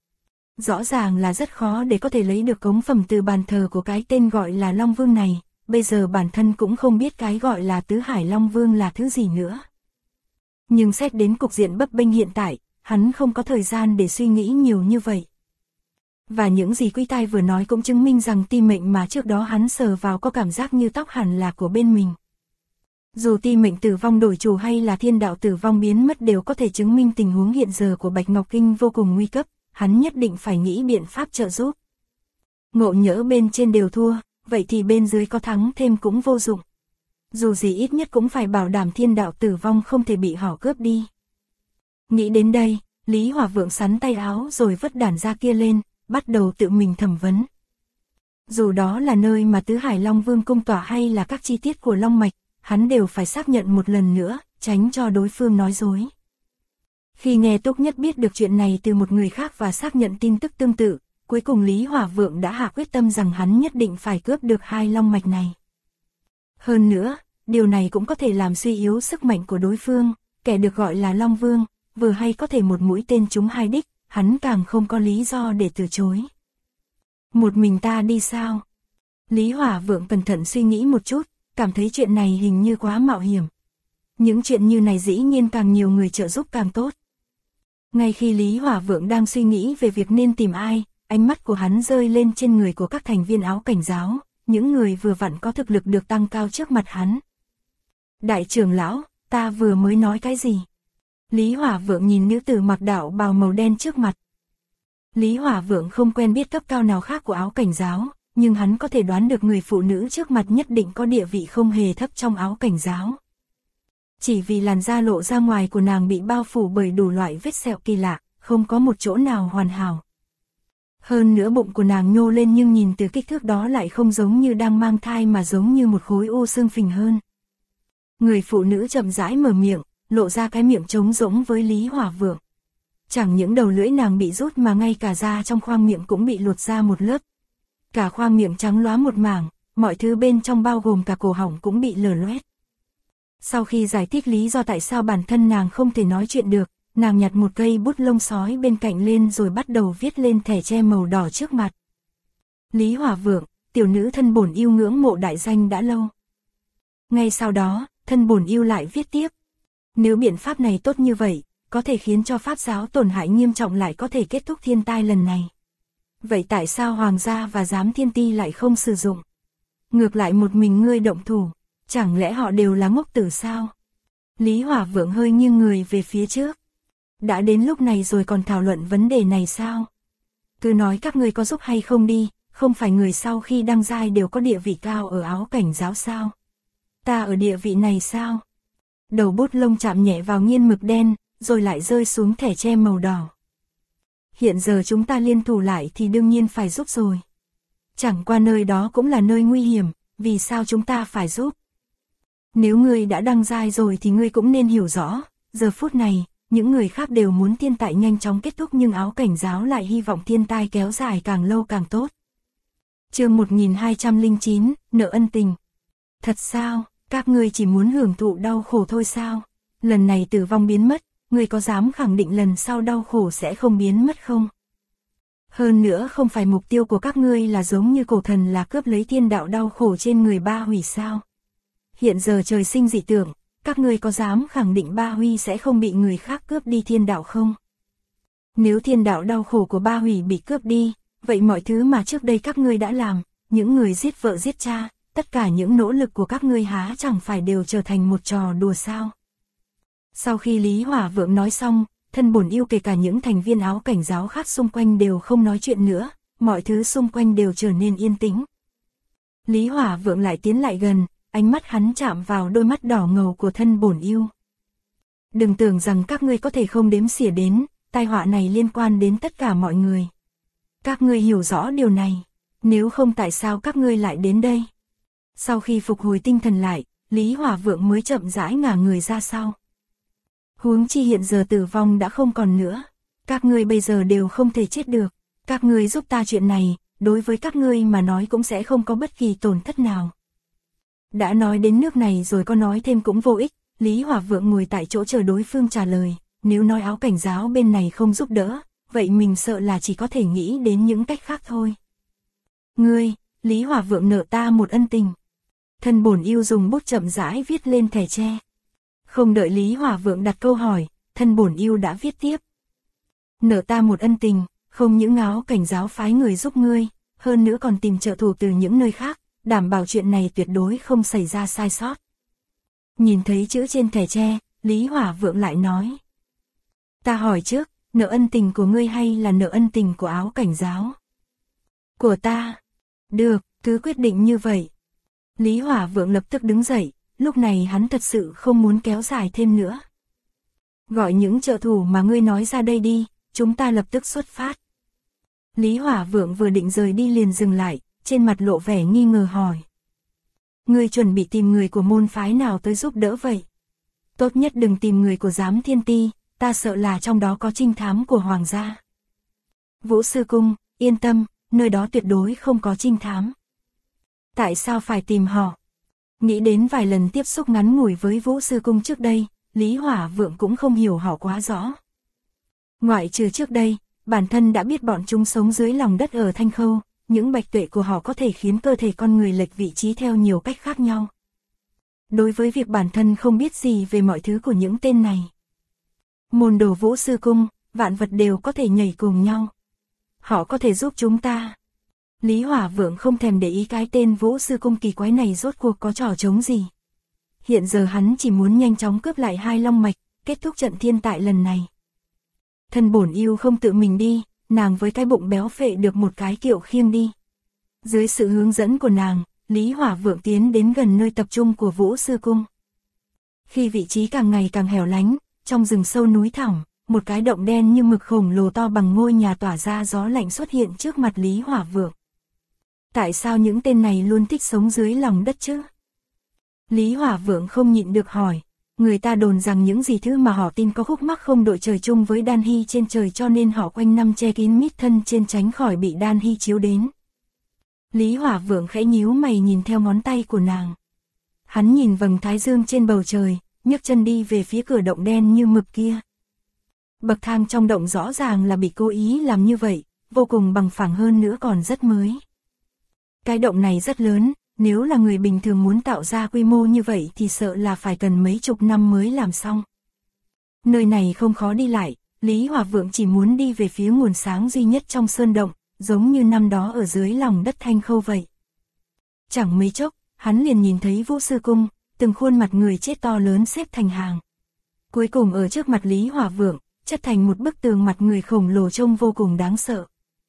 Rõ ràng là rất khó để có thể lấy được cống phẩm từ bàn thờ của cái tên gọi là Long Vương này, bây giờ bản thân cũng không biết cái gọi là Tứ Hải Long Vương là thứ gì nữa. Nhưng xét đến cục diện bấp bênh hiện tại, hắn không có thời gian để suy nghĩ nhiều như vậy. Và những gì Quý Tai vừa nói cũng chứng minh rằng ti mệnh mà trước đó hắn sờ vào có cảm giác như tóc hẳn là của bên mình. Dù ti mệnh tử vong đổi chủ hay là thiên đạo tử vong biến mất đều có thể chứng minh tình huống hiện giờ của Bạch Ngọc Kinh vô cùng nguy cấp, hắn nhất định phải nghĩ biện pháp trợ giúp. Ngộ nhỡ bên trên đều thua, vậy thì bên dưới có thắng thêm cũng vô dụng. Dù gì ít nhất cũng phải bảo đảm thiên đạo tử vong không thể bị họ cướp đi. Nghĩ đến đây, Lý Hỏa Vượng sắn tay áo rồi vứt đàn ra kia lên, bắt đầu tự mình thẩm vấn. Dù đó là nơi mà Tứ Hải Long Vương cung tỏa hay là các chi tiết của Long Mạch, hắn đều phải xác nhận một lần nữa, tránh cho đối phương nói dối. Khi nghe Túc Nhất biết được chuyện này từ một người khác và xác nhận tin tức tương tự, cuối cùng Lý Hỏa Vượng đã hạ quyết tâm rằng hắn nhất định phải cướp được hai long mạch này. Hơn nữa, điều này cũng có thể làm suy yếu sức mạnh của đối phương, kẻ được gọi là Long Vương, vừa hay có thể một mũi tên trúng hai đích, hắn càng không có lý do để từ chối. Một mình ta đi sao? Lý Hỏa Vượng cẩn thận suy nghĩ một chút, cảm thấy chuyện này hình như quá mạo hiểm. Những chuyện như này dĩ nhiên càng nhiều người trợ giúp càng tốt. Ngay khi Lý Hỏa Vượng đang suy nghĩ về việc nên tìm ai, ánh mắt của hắn rơi lên trên người của các thành viên áo cảnh giáo, những người vừa vặn có thực lực được tăng cao trước mặt hắn. Đại trưởng lão, ta vừa mới nói cái gì? Lý Hỏa Vượng nhìn nữ tử mặc đạo bào màu đen trước mặt. Lý Hỏa Vượng không quen biết cấp cao nào khác của áo cảnh giáo, nhưng hắn có thể đoán được người phụ nữ trước mặt nhất định có địa vị không hề thấp trong áo cảnh giáo. Chỉ vì làn da lộ ra ngoài của nàng bị bao phủ bởi đủ loại vết sẹo kỳ lạ, không có một chỗ nào hoàn hảo. Hơn nữa bụng của nàng nhô lên nhưng nhìn từ kích thước đó lại không giống như đang mang thai mà giống như một khối u xương phình hơn. Người phụ nữ chậm rãi mở miệng, lộ ra cái miệng trống rỗng với Lý Hỏa Vượng. Chẳng những đầu lưỡi nàng bị rút mà ngay cả da trong khoang miệng cũng bị lột ra một lớp. Cả khoang miệng trắng lóa một mảng, mọi thứ bên trong bao gồm cả cổ họng cũng bị lở loét. Sau khi giải thích lý do tại sao bản thân nàng không thể nói chuyện được, nàng nhặt một cây bút lông sói bên cạnh lên rồi bắt đầu viết lên thẻ tre màu đỏ trước mặt. Lý Hỏa Vượng, tiểu nữ thân bổn yêu ngưỡng mộ đại danh đã lâu. Ngay sau đó, thân bổn yêu lại viết tiếp. Nếu biện pháp này tốt như vậy, có thể khiến cho pháp giáo tổn hại nghiêm trọng lại có thể kết thúc thiên tai lần này. Vậy tại sao Hoàng gia và Giám Thiên Ti lại không sử dụng? Ngược lại một mình ngươi động thủ, chẳng lẽ họ đều là ngốc tử sao? Lý Hỏa Vượng hơi nghiêng người về phía trước. Đã đến lúc này rồi còn thảo luận vấn đề này sao? Cứ nói các ngươi có giúp hay không đi, không phải người sau khi đăng giai đều có địa vị cao ở áo cảnh giáo sao? Ta ở địa vị này sao? Đầu bút lông chạm nhẹ vào nghiên mực đen, rồi lại rơi xuống thẻ tre màu đỏ. Hiện giờ chúng ta liên thủ lại thì đương nhiên phải giúp rồi. Chẳng qua nơi đó cũng là nơi nguy hiểm, vì sao chúng ta phải giúp? Nếu ngươi đã đăng giai rồi thì ngươi cũng nên hiểu rõ, giờ phút này, những người khác đều muốn thiên tai nhanh chóng kết thúc nhưng áo cảnh giáo lại hy vọng thiên tai kéo dài càng lâu càng tốt. Chương 1209, nợ ân tình. Thật sao, các ngươi chỉ muốn hưởng thụ đau khổ thôi sao? Lần này tử vong biến mất, ngươi có dám khẳng định lần sau đau khổ sẽ không biến mất không? Hơn nữa không phải mục tiêu của các ngươi là giống như cổ thần là cướp lấy thiên đạo đau khổ trên người Ba Hủy sao? Hiện giờ trời sinh dị tượng, các ngươi có dám khẳng định Ba Huy sẽ không bị người khác cướp đi thiên đạo không? Nếu thiên đạo đau khổ của Ba Hủy bị cướp đi, vậy mọi thứ mà trước đây các ngươi đã làm, những người giết vợ giết cha, tất cả những nỗ lực của các ngươi há chẳng phải đều trở thành một trò đùa sao? Sau khi Lý Hỏa Vượng nói xong, thân bổn yêu kể cả những thành viên áo cảnh giáo khác xung quanh đều không nói chuyện nữa, mọi thứ xung quanh đều trở nên yên tĩnh. Lý Hỏa Vượng lại tiến lại gần, ánh mắt hắn chạm vào đôi mắt đỏ ngầu của thân bổn yêu. Đừng tưởng rằng các ngươi có thể không đếm xỉa đến, tai họa này liên quan đến tất cả mọi người. Các ngươi hiểu rõ điều này, nếu không tại sao các ngươi lại đến đây? Sau khi phục hồi tinh thần lại, Lý Hỏa Vượng mới chậm rãi ngả người ra sau. Huống chi hiện giờ tử vong đã không còn nữa, các ngươi bây giờ đều không thể chết được, các ngươi giúp ta chuyện này, đối với các ngươi mà nói cũng sẽ không có bất kỳ tổn thất nào. Đã nói đến nước này rồi có nói thêm cũng vô ích, Lý Hỏa Vượng ngồi tại chỗ chờ đối phương trả lời, nếu nói áo cảnh giáo bên này không giúp đỡ, vậy mình sợ là chỉ có thể nghĩ đến những cách khác thôi. Ngươi, Lý Hỏa Vượng nợ ta một ân tình. Thân bổn yêu dùng bút chậm rãi viết lên thẻ tre. Không đợi Lý Hỏa Vượng đặt câu hỏi, thân bổn yêu đã viết tiếp. Nợ ta một ân tình, Không những áo cảnh giáo phái người giúp ngươi, hơn nữa còn tìm trợ thủ từ những nơi khác, đảm bảo chuyện này tuyệt đối không xảy ra sai sót. Nhìn thấy chữ trên thẻ tre, Lý Hỏa Vượng lại nói. Ta hỏi trước, nợ ân tình của ngươi hay là nợ ân tình của áo cảnh giáo? Của ta. Được, cứ quyết định như vậy. Lý Hỏa Vượng lập tức đứng dậy, lúc này hắn thật sự không muốn kéo dài thêm nữa. Gọi những trợ thủ mà ngươi nói ra đây đi, chúng ta lập tức xuất phát. Lý Hỏa Vượng vừa định rời đi liền dừng lại, trên mặt lộ vẻ nghi ngờ hỏi. Ngươi chuẩn bị tìm người của môn phái nào tới giúp đỡ vậy? Tốt nhất đừng tìm người của Giám Thiên Ti, ta sợ là trong đó có trinh thám của Hoàng gia. Vũ Sư Cung, yên tâm, nơi đó tuyệt đối không có trinh thám. Tại sao phải tìm họ? Nghĩ đến vài lần tiếp xúc ngắn ngủi với Vũ Sư Cung trước đây, Lý Hỏa Vượng cũng không hiểu họ quá rõ. Ngoại trừ trước đây, bản thân đã biết bọn chúng sống dưới lòng đất ở Thanh Khâu, những bạch tuệ của họ có thể khiến cơ thể con người lệch vị trí theo nhiều cách khác nhau. Đối với việc bản thân không biết gì về mọi thứ của những tên này. Môn đồ Vũ Sư Cung, vạn vật đều có thể nhảy cùng nhau. Họ có thể giúp chúng ta. Lý Hỏa Vượng không thèm để ý cái tên Vũ Sư Cung kỳ quái này rốt cuộc có trò trống gì. Hiện giờ hắn chỉ muốn nhanh chóng cướp lại 2 long mạch, kết thúc trận thiên tại lần này. Thân bổn yêu không tự mình đi, nàng với cái bụng béo phệ được một cái kiệu khiêng đi. Dưới sự hướng dẫn của nàng, Lý Hỏa Vượng tiến đến gần nơi tập trung của Vũ Sư Cung. Khi vị trí càng ngày càng hẻo lánh, trong rừng sâu núi thẳm, một cái động đen như mực khổng lồ to bằng ngôi nhà tỏa ra gió lạnh xuất hiện trước mặt Lý Hỏa Vượng. Tại sao những tên này luôn thích sống dưới lòng đất chứ? Lý Hỏa Vượng không nhịn được hỏi. Người ta đồn rằng những gì thứ mà họ tin có khúc mắc không đội trời chung với Đan Hy trên trời, cho nên họ quanh năm che kín mít thân trên tránh khỏi bị Đan Hy chiếu đến. Lý Hỏa Vượng khẽ nhíu mày nhìn theo ngón tay của nàng. Hắn nhìn vầng thái dương trên bầu trời, nhấc chân đi về phía cửa động đen như mực kia. Bậc thang trong động rõ ràng là bị cố ý làm như vậy, vô cùng bằng phẳng hơn nữa còn rất mới. Cái động này rất lớn, nếu là người bình thường muốn tạo ra quy mô như vậy thì sợ là phải cần mấy chục năm mới làm xong. Nơi này không khó đi lại, Lý Hỏa Vượng chỉ muốn đi về phía nguồn sáng duy nhất trong sơn động, giống như năm đó ở dưới lòng đất Thanh Khâu vậy. Chẳng mấy chốc, hắn liền nhìn thấy Vũ Sư Cung, từng khuôn mặt người chết to lớn xếp thành hàng. Cuối cùng ở trước mặt Lý Hỏa Vượng, chất thành một bức tường mặt người khổng lồ trông vô cùng đáng sợ.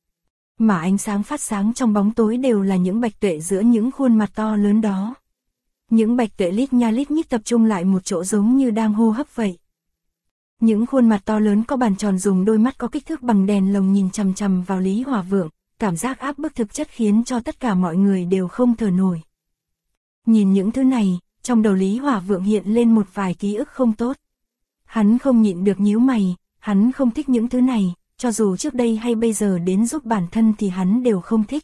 Mà ánh sáng phát sáng trong bóng tối đều là những bạch tuệ giữa những khuôn mặt to lớn đó. Những bạch tuệ lít nha lít nhít tập trung lại một chỗ giống như đang hô hấp vậy. Những khuôn mặt to lớn có bàn tròn dùng đôi mắt có kích thước bằng đèn lồng nhìn chằm chằm vào Lý Hỏa Vượng, cảm giác áp bức thực chất khiến cho tất cả mọi người đều không thở nổi. Nhìn những thứ này, trong đầu Lý Hỏa Vượng hiện lên một vài ký ức không tốt. Hắn không nhịn được nhíu mày, hắn không thích những thứ này, cho dù trước đây hay bây giờ đến giúp bản thân thì hắn đều không thích.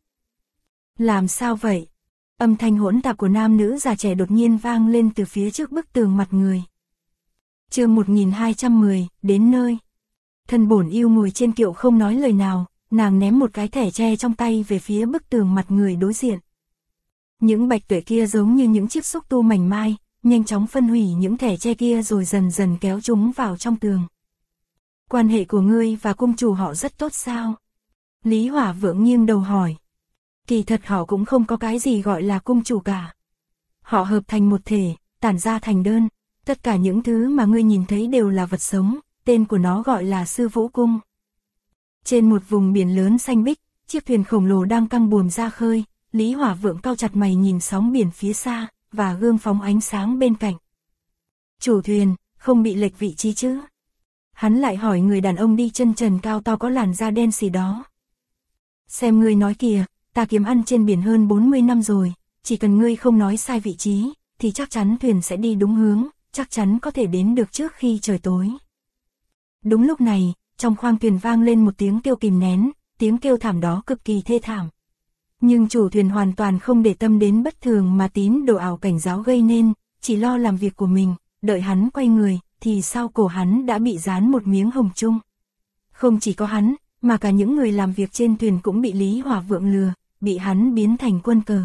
Làm sao vậy? Âm thanh hỗn tạp của nam nữ già trẻ đột nhiên vang lên từ phía trước bức tường mặt người. Chương 1210, đến nơi. Thân bổn yêu ngồi trên kiệu không nói lời nào, nàng ném một cái thẻ tre trong tay về phía bức tường mặt người đối diện. Những bạch tuệ kia giống như những chiếc xúc tu mảnh mai, nhanh chóng phân hủy những thẻ tre kia rồi dần dần kéo chúng vào trong tường. Quan hệ của ngươi và cung chủ họ rất tốt sao? Lý Hỏa Vượng nghiêng đầu hỏi. Kỳ thật họ cũng không có cái gì gọi là cung chủ cả. Họ hợp thành một thể, tản ra thành đơn. Tất cả những thứ mà ngươi nhìn thấy đều là vật sống, tên của nó gọi là Sư Vũ Cung. Trên một vùng biển lớn xanh biếc, chiếc thuyền khổng lồ đang căng buồm ra khơi, Lý Hỏa Vượng cau chặt mày nhìn sóng biển phía xa, và gương phóng ánh sáng bên cạnh. Chủ thuyền, không bị lệch vị trí chứ? Hắn lại hỏi người đàn ông đi chân trần cao to có làn da đen xì đó. Xem ngươi nói kìa, ta kiếm ăn trên biển hơn 40 năm rồi, chỉ cần ngươi không nói sai vị trí, thì chắc chắn thuyền sẽ đi đúng hướng, chắc chắn có thể đến được trước khi trời tối. Đúng lúc này, trong khoang thuyền vang lên một tiếng kêu kìm nén, tiếng kêu thảm đó cực kỳ thê thảm. Nhưng chủ thuyền hoàn toàn không để tâm đến bất thường mà tín đồ ảo cảnh giáo gây nên, chỉ lo làm việc của mình, đợi hắn quay người, thì sau cổ hắn đã bị dán một miếng hồng chung. Không chỉ có hắn, mà cả những người làm việc trên thuyền cũng bị Lý Hỏa Vượng lừa, bị hắn biến thành quân cờ.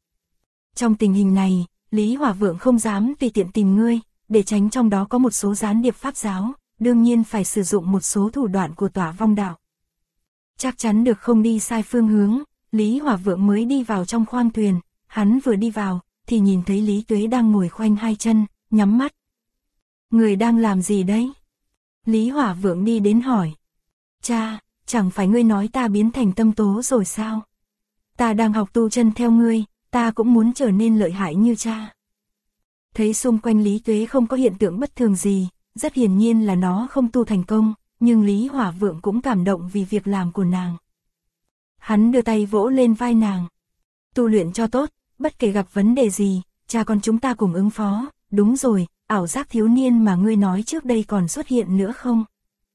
Trong tình hình này, Lý Hỏa Vượng không dám tùy tiện tìm ngươi, để tránh trong đó có một số gián điệp pháp giáo, đương nhiên phải sử dụng một số thủ đoạn của Tỏa Vong Đạo. Chắc chắn được không đi sai phương hướng, Lý Hỏa Vượng mới đi vào trong khoang thuyền, hắn vừa đi vào, thì nhìn thấy Lý Tuế đang ngồi khoanh hai chân, nhắm mắt. Người đang làm gì đấy? Lý Hỏa Vượng đi đến hỏi. Cha, chẳng phải ngươi nói ta biến thành tâm tố rồi sao? Ta đang học tu chân theo ngươi, ta cũng muốn trở nên lợi hại như cha. Thấy xung quanh Lý Tuế không có hiện tượng bất thường gì, rất hiển nhiên là nó không tu thành công, nhưng Lý Hỏa Vượng cũng cảm động vì việc làm của nàng. Hắn đưa tay vỗ lên vai nàng. Tu luyện cho tốt, bất kể gặp vấn đề gì, cha con chúng ta cùng ứng phó, đúng rồi, ảo giác thiếu niên mà ngươi nói trước đây còn xuất hiện nữa không?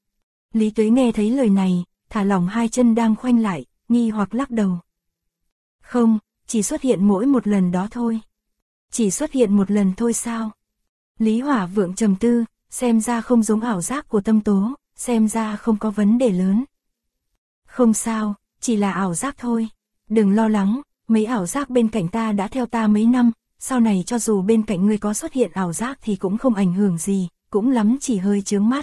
Lý Tuế nghe thấy lời này, thả lỏng hai chân đang khoanh lại, nghi hoặc lắc đầu. Không, chỉ xuất hiện mỗi một lần đó thôi. Chỉ xuất hiện một lần thôi sao? Lý Hỏa Vượng trầm tư, xem ra không giống ảo giác của tâm tố, xem ra không có vấn đề lớn. Không sao, chỉ là ảo giác thôi. Đừng lo lắng, mấy ảo giác bên cạnh ta đã theo ta mấy năm, sau này cho dù bên cạnh ngươi có xuất hiện ảo giác thì cũng không ảnh hưởng gì, cũng lắm chỉ hơi chướng mắt.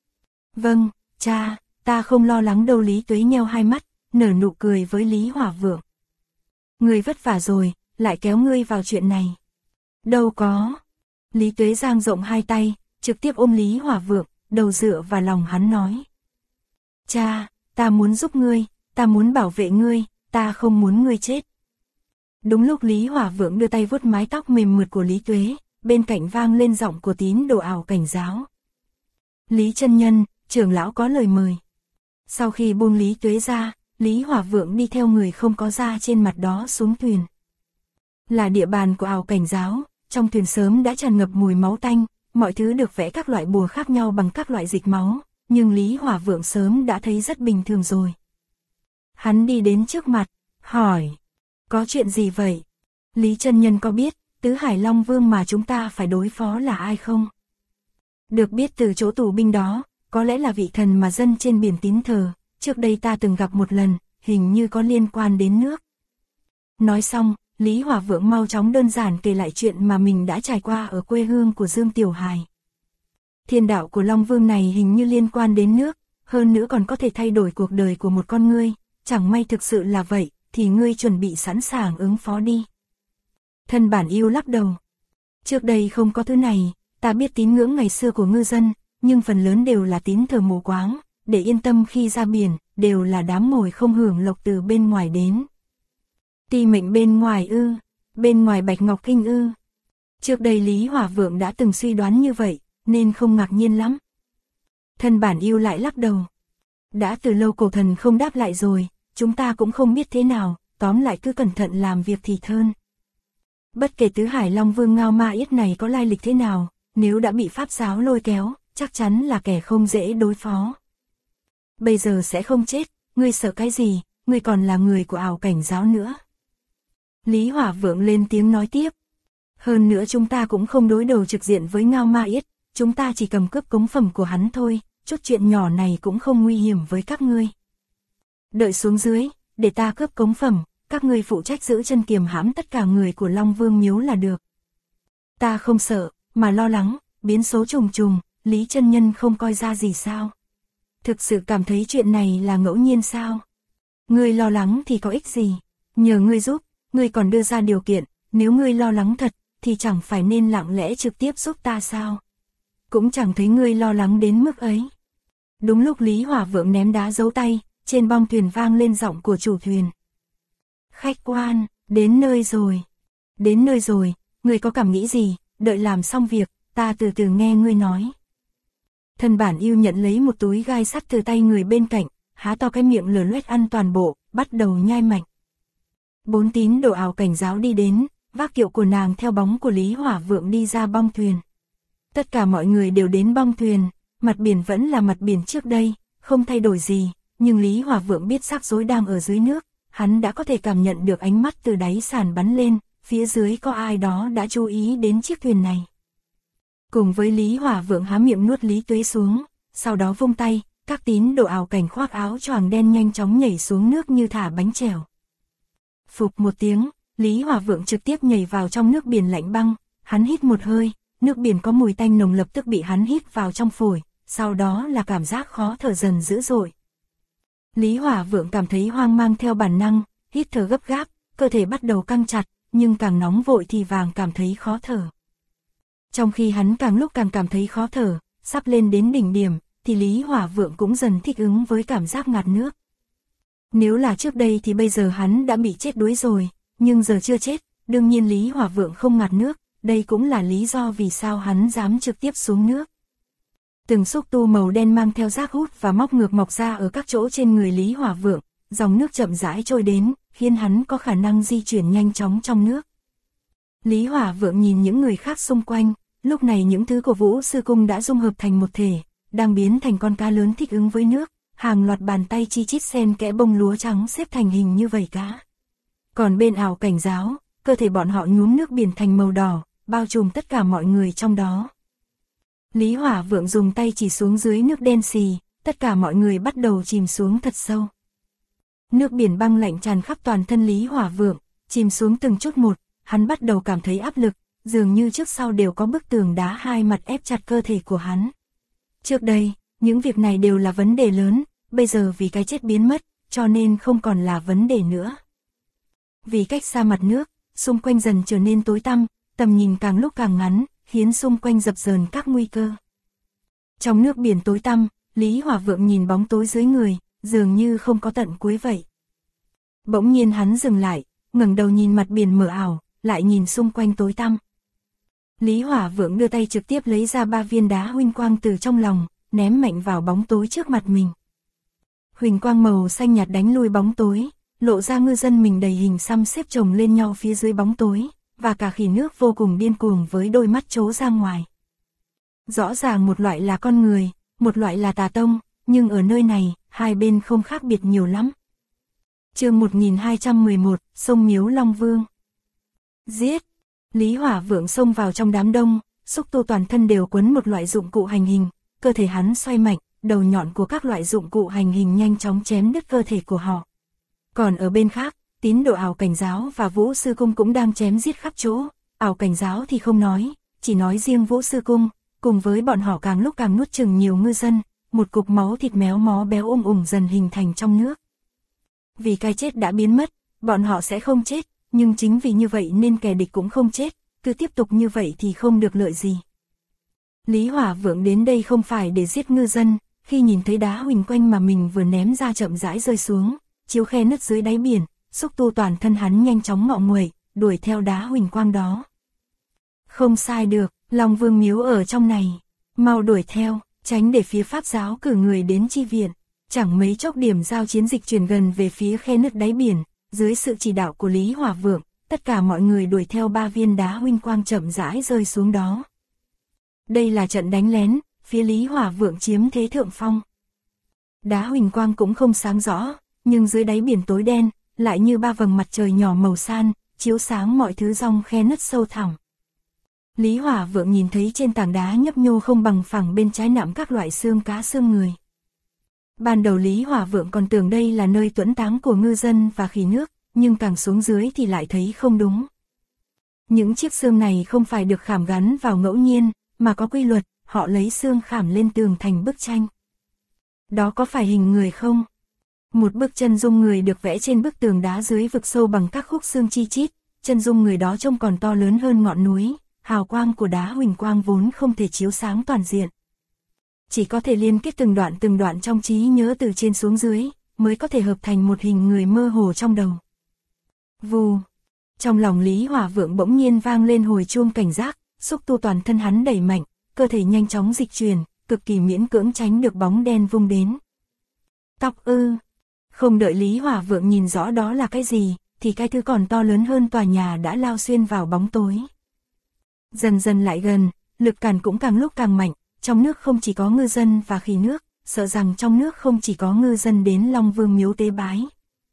Vâng, cha, ta không lo lắng đâu. Lý Tuế nheo hai mắt, nở nụ cười với Lý Hỏa Vượng. Ngươi vất vả rồi, lại kéo ngươi vào chuyện này. Đâu có. Lý Tuế dang rộng hai tay, trực tiếp ôm Lý Hỏa Vượng, đầu dựa vào lòng hắn nói. Cha, ta muốn giúp ngươi, ta muốn bảo vệ ngươi, ta không muốn ngươi chết. Đúng lúc Lý Hỏa Vượng đưa tay vuốt mái tóc mềm mượt của Lý Tuế, bên cạnh vang lên giọng của tín đồ ảo cảnh giáo. Lý chân nhân, trưởng lão có lời mời. Sau khi buông Lý Tuế ra, Lý Hỏa Vượng đi theo người không có da trên mặt đó xuống thuyền. Là địa bàn của ảo cảnh giáo, trong thuyền sớm đã tràn ngập mùi máu tanh, mọi thứ được vẽ các loại bùa khác nhau bằng các loại dịch máu, nhưng Lý Hỏa Vượng sớm đã thấy rất bình thường rồi. Hắn đi đến trước mặt, hỏi, có chuyện gì vậy? Lý chân nhân có biết, Tứ Hải Long Vương mà chúng ta phải đối phó là ai không? Được biết từ chỗ tù binh đó, có lẽ là vị thần mà dân trên biển tín thờ, trước đây ta từng gặp một lần, hình như có liên quan đến nước. Nói xong, Lý Hỏa Vượng mau chóng đơn giản kể lại chuyện mà mình đã trải qua ở quê hương của Dương Tiểu Hài. Thiên đạo của Long Vương này hình như liên quan đến nước, hơn nữa còn có thể thay đổi cuộc đời của một con ngươi, chẳng may thực sự là vậy, thì ngươi chuẩn bị sẵn sàng ứng phó đi. Thân bản yêu lắc đầu. Trước đây không có thứ này, ta biết tín ngưỡng ngày xưa của ngư dân, nhưng phần lớn đều là tín thờ mù quáng, để yên tâm khi ra biển, đều là đám mồi không hưởng lộc từ bên ngoài đến. Ti mệnh bên ngoài ư, bên ngoài Bạch Ngọc Kinh ư. Trước đây Lý Hỏa Vượng đã từng suy đoán như vậy, nên không ngạc nhiên lắm. Thân bản yêu lại lắc đầu. Đã từ lâu cổ thần không đáp lại rồi, chúng ta cũng không biết thế nào, tóm lại cứ cẩn thận làm việc thì hơn. Bất kể Tứ Hải Long Vương Ngao Ma Yết này có lai lịch thế nào, nếu đã bị pháp giáo lôi kéo, chắc chắn là kẻ không dễ đối phó. Bây giờ sẽ không chết, ngươi sợ cái gì, ngươi còn là người của ảo cảnh giáo nữa. Lý Hỏa Vượng lên tiếng nói tiếp. Hơn nữa chúng ta cũng không đối đầu trực diện với Ngao Ma Yết, chúng ta chỉ cầm cướp cống phẩm của hắn thôi, chút chuyện nhỏ này cũng không nguy hiểm với các ngươi. Đợi xuống dưới, để ta cướp cống phẩm, các ngươi phụ trách giữ chân kiềm hãm tất cả người của Long Vương miếu là được. Ta không sợ, mà lo lắng, biến số trùng trùng, Lý chân nhân không coi ra gì sao? Thực sự cảm thấy chuyện này là ngẫu nhiên sao? Ngươi lo lắng thì có ích gì? Nhờ ngươi giúp, ngươi còn đưa ra điều kiện, nếu ngươi lo lắng thật, thì chẳng phải nên lặng lẽ trực tiếp giúp ta sao? Cũng chẳng thấy ngươi lo lắng đến mức ấy. Đúng lúc Lý Hỏa Vượng ném đá giấu tay, trên bong thuyền vang lên giọng của chủ thuyền. Khách quan, đến nơi rồi. Đến nơi rồi, ngươi có cảm nghĩ gì, đợi làm xong việc, ta từ từ nghe ngươi nói. Thân bản yêu nhận lấy một túi gai sắt từ tay người bên cạnh, há to cái miệng lở loét ăn toàn bộ, bắt đầu nhai mạnh. 4 tín đồ ảo cảnh giáo đi đến, vác kiệu của nàng theo bóng của Lý Hỏa Vượng đi ra bong thuyền. Tất cả mọi người đều đến bong thuyền, mặt biển vẫn là mặt biển trước đây, không thay đổi gì, nhưng Lý Hỏa Vượng biết rắc rối đang ở dưới nước, hắn đã có thể cảm nhận được ánh mắt từ đáy sàn bắn lên, phía dưới có ai đó đã chú ý đến chiếc thuyền này. Cùng với Lý Hỏa Vượng há miệng nuốt Lý Tuế xuống, sau đó vung tay, các tín đồ ảo cảnh khoác áo choàng đen nhanh chóng nhảy xuống nước như thả bánh chèo. Phụp một tiếng, Lý Hỏa Vượng trực tiếp nhảy vào trong nước biển lạnh băng, hắn hít một hơi, nước biển có mùi tanh nồng lập tức bị hắn hít vào trong phổi, sau đó là cảm giác khó thở dần dữ dội. Lý Hỏa Vượng cảm thấy hoang mang theo bản năng, hít thở gấp gáp, cơ thể bắt đầu căng chặt, nhưng càng nóng vội thì càng cảm thấy khó thở. Trong khi hắn càng lúc càng cảm thấy khó thở, sắp lên đến đỉnh điểm, thì Lý Hỏa Vượng cũng dần thích ứng với cảm giác ngạt nước. Nếu là trước đây thì bây giờ hắn đã bị chết đuối rồi, nhưng giờ chưa chết, đương nhiên Lý Hỏa Vượng không ngạt nước, đây cũng là lý do vì sao hắn dám trực tiếp xuống nước. Từng xúc tu màu đen mang theo rác hút và móc ngược mọc ra ở các chỗ trên người Lý Hỏa Vượng, dòng nước chậm rãi trôi đến, khiến hắn có khả năng di chuyển nhanh chóng trong nước. Lý Hỏa Vượng nhìn những người khác xung quanh, lúc này những thứ của Vũ Sư Cung đã dung hợp thành một thể, đang biến thành con cá lớn thích ứng với nước, hàng loạt bàn tay chi chít xen kẽ bông lúa trắng xếp thành hình như vảy cá. Còn bên Ảo Cảnh Giáo, cơ thể bọn họ nhuốm nước biển thành màu đỏ, bao trùm tất cả mọi người trong đó. Lý Hỏa Vượng dùng tay chỉ xuống dưới nước đen xì, tất cả mọi người bắt đầu chìm xuống thật sâu. Nước biển băng lạnh tràn khắp toàn thân Lý Hỏa Vượng, chìm xuống từng chút một, hắn bắt đầu cảm thấy áp lực, dường như trước sau đều có bức tường đá hai mặt ép chặt cơ thể của hắn. Trước đây, những việc này đều là vấn đề lớn, bây giờ vì cái chết biến mất, cho nên không còn là vấn đề nữa. Vì cách xa mặt nước, xung quanh dần trở nên tối tăm, tầm nhìn càng lúc càng ngắn, khiến xung quanh dập dờn các nguy cơ. Trong nước biển tối tăm, Lý Hỏa Vượng nhìn bóng tối dưới người, dường như không có tận cuối vậy. Bỗng nhiên hắn dừng lại, ngẩng đầu nhìn mặt biển mờ ảo, lại nhìn xung quanh tối tăm. Lý Hỏa Vượng đưa tay trực tiếp lấy ra 3 viên đá huỳnh quang từ trong lòng, ném mạnh vào bóng tối trước mặt mình. Huỳnh quang màu xanh nhạt đánh lui bóng tối, lộ ra ngư dân mình đầy hình xăm xếp chồng lên nhau phía dưới bóng tối, và cả khỉ nước vô cùng điên cuồng với đôi mắt trố ra ngoài. Rõ ràng một loại là con người, một loại là tà tông, nhưng ở nơi này, hai bên không khác biệt nhiều lắm. Chương 1211, sông Miếu Long Vương. Giết! Lý Hỏa Vượng xông vào trong đám đông, xúc tu toàn thân đều quấn một loại dụng cụ hành hình, cơ thể hắn xoay mạnh, đầu nhọn của các loại dụng cụ hành hình nhanh chóng chém đứt cơ thể của họ. Còn ở bên khác, tín đồ Ảo Cảnh Giáo và Vũ Sư Cung cũng đang chém giết khắp chỗ, Ảo Cảnh Giáo thì không nói, chỉ nói riêng Vũ Sư Cung, cùng với bọn họ càng lúc càng nuốt chửng nhiều ngư dân, một cục máu thịt méo mó béo dần hình thành trong nước. Vì cái chết đã biến mất, bọn họ sẽ không chết, nhưng chính vì như vậy nên kẻ địch cũng không chết, cứ tiếp tục như vậy thì không được lợi gì. Lý Hỏa Vượng đến đây không phải để giết ngư dân, khi nhìn thấy đá huỳnh quanh mà mình vừa ném ra chậm rãi rơi xuống, chiếu khe nứt dưới đáy biển, xúc tu toàn thân hắn nhanh chóng ngọ nguậy, đuổi theo đá huỳnh quang đó. Không sai được, Long Vương miếu ở trong này, mau đuổi theo, tránh để phía Pháp giáo cử người đến chi viện. Chẳng mấy chốc điểm giao chiến dịch chuyển gần về phía khe nứt đáy biển, dưới sự chỉ đạo của Lý Hỏa Vượng, tất cả mọi người đuổi theo 3 viên đá huỳnh quang chậm rãi rơi xuống đó. Đây là trận đánh lén, phía Lý Hỏa Vượng chiếm thế thượng phong. Đá huỳnh quang cũng không sáng rõ, nhưng dưới đáy biển tối đen, lại như 3 vầng mặt trời nhỏ màu san, chiếu sáng mọi thứ dòng khe nứt sâu thẳm. Lý Hỏa Vượng nhìn thấy trên tảng đá nhấp nhô không bằng phẳng bên trái nạm các loại xương cá xương người. Ban đầu Lý Hỏa Vượng còn tưởng đây là nơi tuẫn táng của ngư dân và khỉ nước, nhưng càng xuống dưới thì lại thấy không đúng. Những chiếc xương này không phải được khảm gắn vào ngẫu nhiên, mà có quy luật, họ lấy xương khảm lên tường thành bức tranh. Đó có phải hình người không? Một bức chân dung người được vẽ trên bức tường đá dưới vực sâu bằng các khúc xương chi chít, chân dung người đó trông còn to lớn hơn ngọn núi, hào quang của đá huỳnh quang vốn không thể chiếu sáng toàn diện. Chỉ có thể liên kết từng đoạn trong trí nhớ từ trên xuống dưới, mới có thể hợp thành một hình người mơ hồ trong đầu. Vù! Trong lòng Lý Hỏa Vượng bỗng nhiên vang lên hồi chuông cảnh giác, xúc tu toàn thân hắn đẩy mạnh, cơ thể nhanh chóng dịch chuyển, cực kỳ miễn cưỡng tránh được bóng đen vung đến. Tóc ư! Không đợi Lý Hỏa Vượng nhìn rõ đó là cái gì, thì cái thứ còn to lớn hơn tòa nhà đã lao xuyên vào bóng tối. Dần dần lại gần, lực cản cũng càng lúc càng mạnh, trong nước không chỉ có ngư dân và khỉ nước, sợ rằng trong nước không chỉ có ngư dân đến Long Vương miếu tế bái.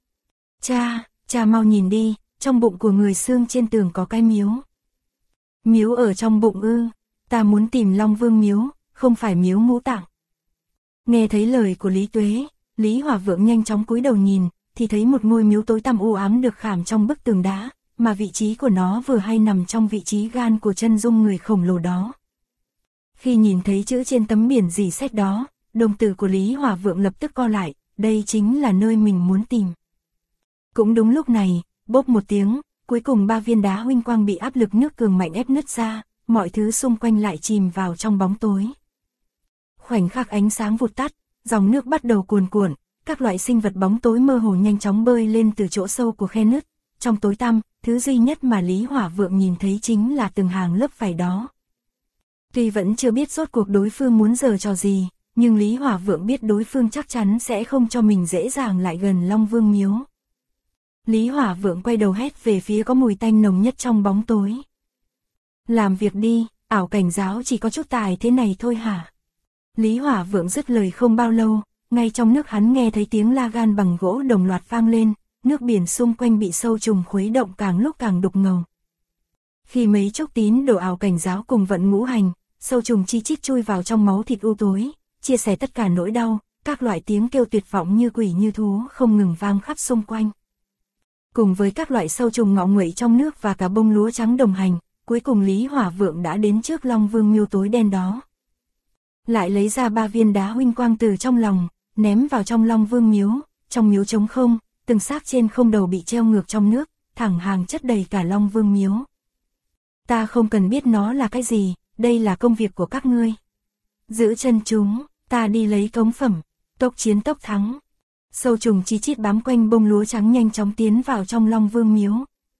Cha mau nhìn đi, trong bụng của người xương trên tường có cái miếu. Miếu ở trong bụng ư? Ta muốn tìm Long Vương miếu, không phải miếu Ngũ Tạng. Nghe thấy lời của Lý Tuế, Lý Hỏa Vượng nhanh chóng cúi đầu nhìn, thì thấy một ngôi miếu tối tăm u ám được khảm trong bức tường đá, mà vị trí của nó vừa hay nằm trong vị trí gan của chân dung người khổng lồ đó. Khi nhìn thấy chữ trên tấm biển rỉ sét đó, đồng tử của Lý Hỏa Vượng lập tức co lại, đây chính là nơi mình muốn tìm. Cũng đúng lúc này, bốp một tiếng, cuối cùng 3 viên đá huỳnh quang bị áp lực nước cường mạnh ép nứt ra, mọi thứ xung quanh lại chìm vào trong bóng tối. Khoảnh khắc ánh sáng vụt tắt, dòng nước bắt đầu cuồn cuộn, các loại sinh vật bóng tối mơ hồ nhanh chóng bơi lên từ chỗ sâu của khe nứt. Trong tối tăm, thứ duy nhất mà Lý Hỏa Vượng nhìn thấy chính là từng hàng lớp vảy đó. Tuy vẫn chưa biết rốt cuộc đối phương muốn giở trò gì, nhưng Lý Hỏa Vượng biết đối phương chắc chắn sẽ không cho mình dễ dàng lại gần Long Vương miếu. Lý Hỏa Vượng quay đầu hét về phía có mùi tanh nồng nhất trong bóng tối. Làm việc đi, ảo cảnh giáo chỉ có chút tài thế này thôi hả? Lý Hỏa Vượng dứt lời không bao lâu, ngay trong nước hắn nghe thấy tiếng la gan bằng gỗ đồng loạt vang lên, nước biển xung quanh bị sâu trùng khuấy động càng lúc càng đục ngầu. Khi mấy chốc tín đồ ảo cảnh giáo cùng vận ngũ hành, sâu trùng chi chít chui vào trong máu thịt u tối, chia sẻ tất cả nỗi đau, các loại tiếng kêu tuyệt vọng như quỷ như thú không ngừng vang khắp xung quanh. Cùng với các loại sâu trùng ngọ nguậy trong nước và cả bông lúa trắng đồng hành, cuối cùng Lý Hỏa Vượng đã đến trước Long Vương miếu tối đen đó. Lại lấy ra 3 viên đá huỳnh quang từ trong lòng, ném vào trong Long Vương miếu, trong miếu trống không, từng xác trên không đầu bị treo ngược trong nước, thẳng hàng chất đầy cả Long Vương miếu. Ta không cần biết nó là cái gì, đây là công việc của các ngươi. Giữ chân chúng, ta đi lấy cống phẩm, tốc chiến tốc thắng. Sâu trùng chi chít bám quanh bông lúa trắng nhanh chóng tiến vào trong Long Vương miếu.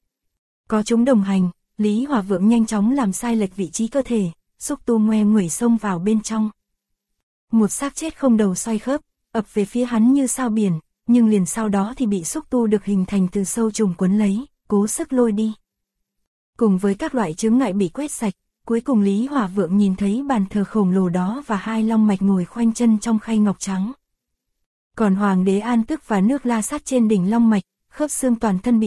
Có chúng đồng hành, Lý Hỏa Vượng nhanh chóng làm sai lệch vị trí cơ thể, xúc tu ngoe nguẩy xông vào bên trong. Một xác chết không đầu xoay khớp, ập về phía hắn như sao biển, nhưng liền sau đó thì bị xúc tu được hình thành từ sâu trùng quấn lấy, cố sức lôi đi. Cùng với các loại chướng ngại bị quét sạch, cuối cùng Lý Hỏa Vượng nhìn thấy bàn thờ khổng lồ đó và 2 long mạch ngồi khoanh chân trong khay ngọc trắng. Còn Hoàng đế An Tức và Nước La Sát trên đỉnh long mạch, khớp xương toàn thân bị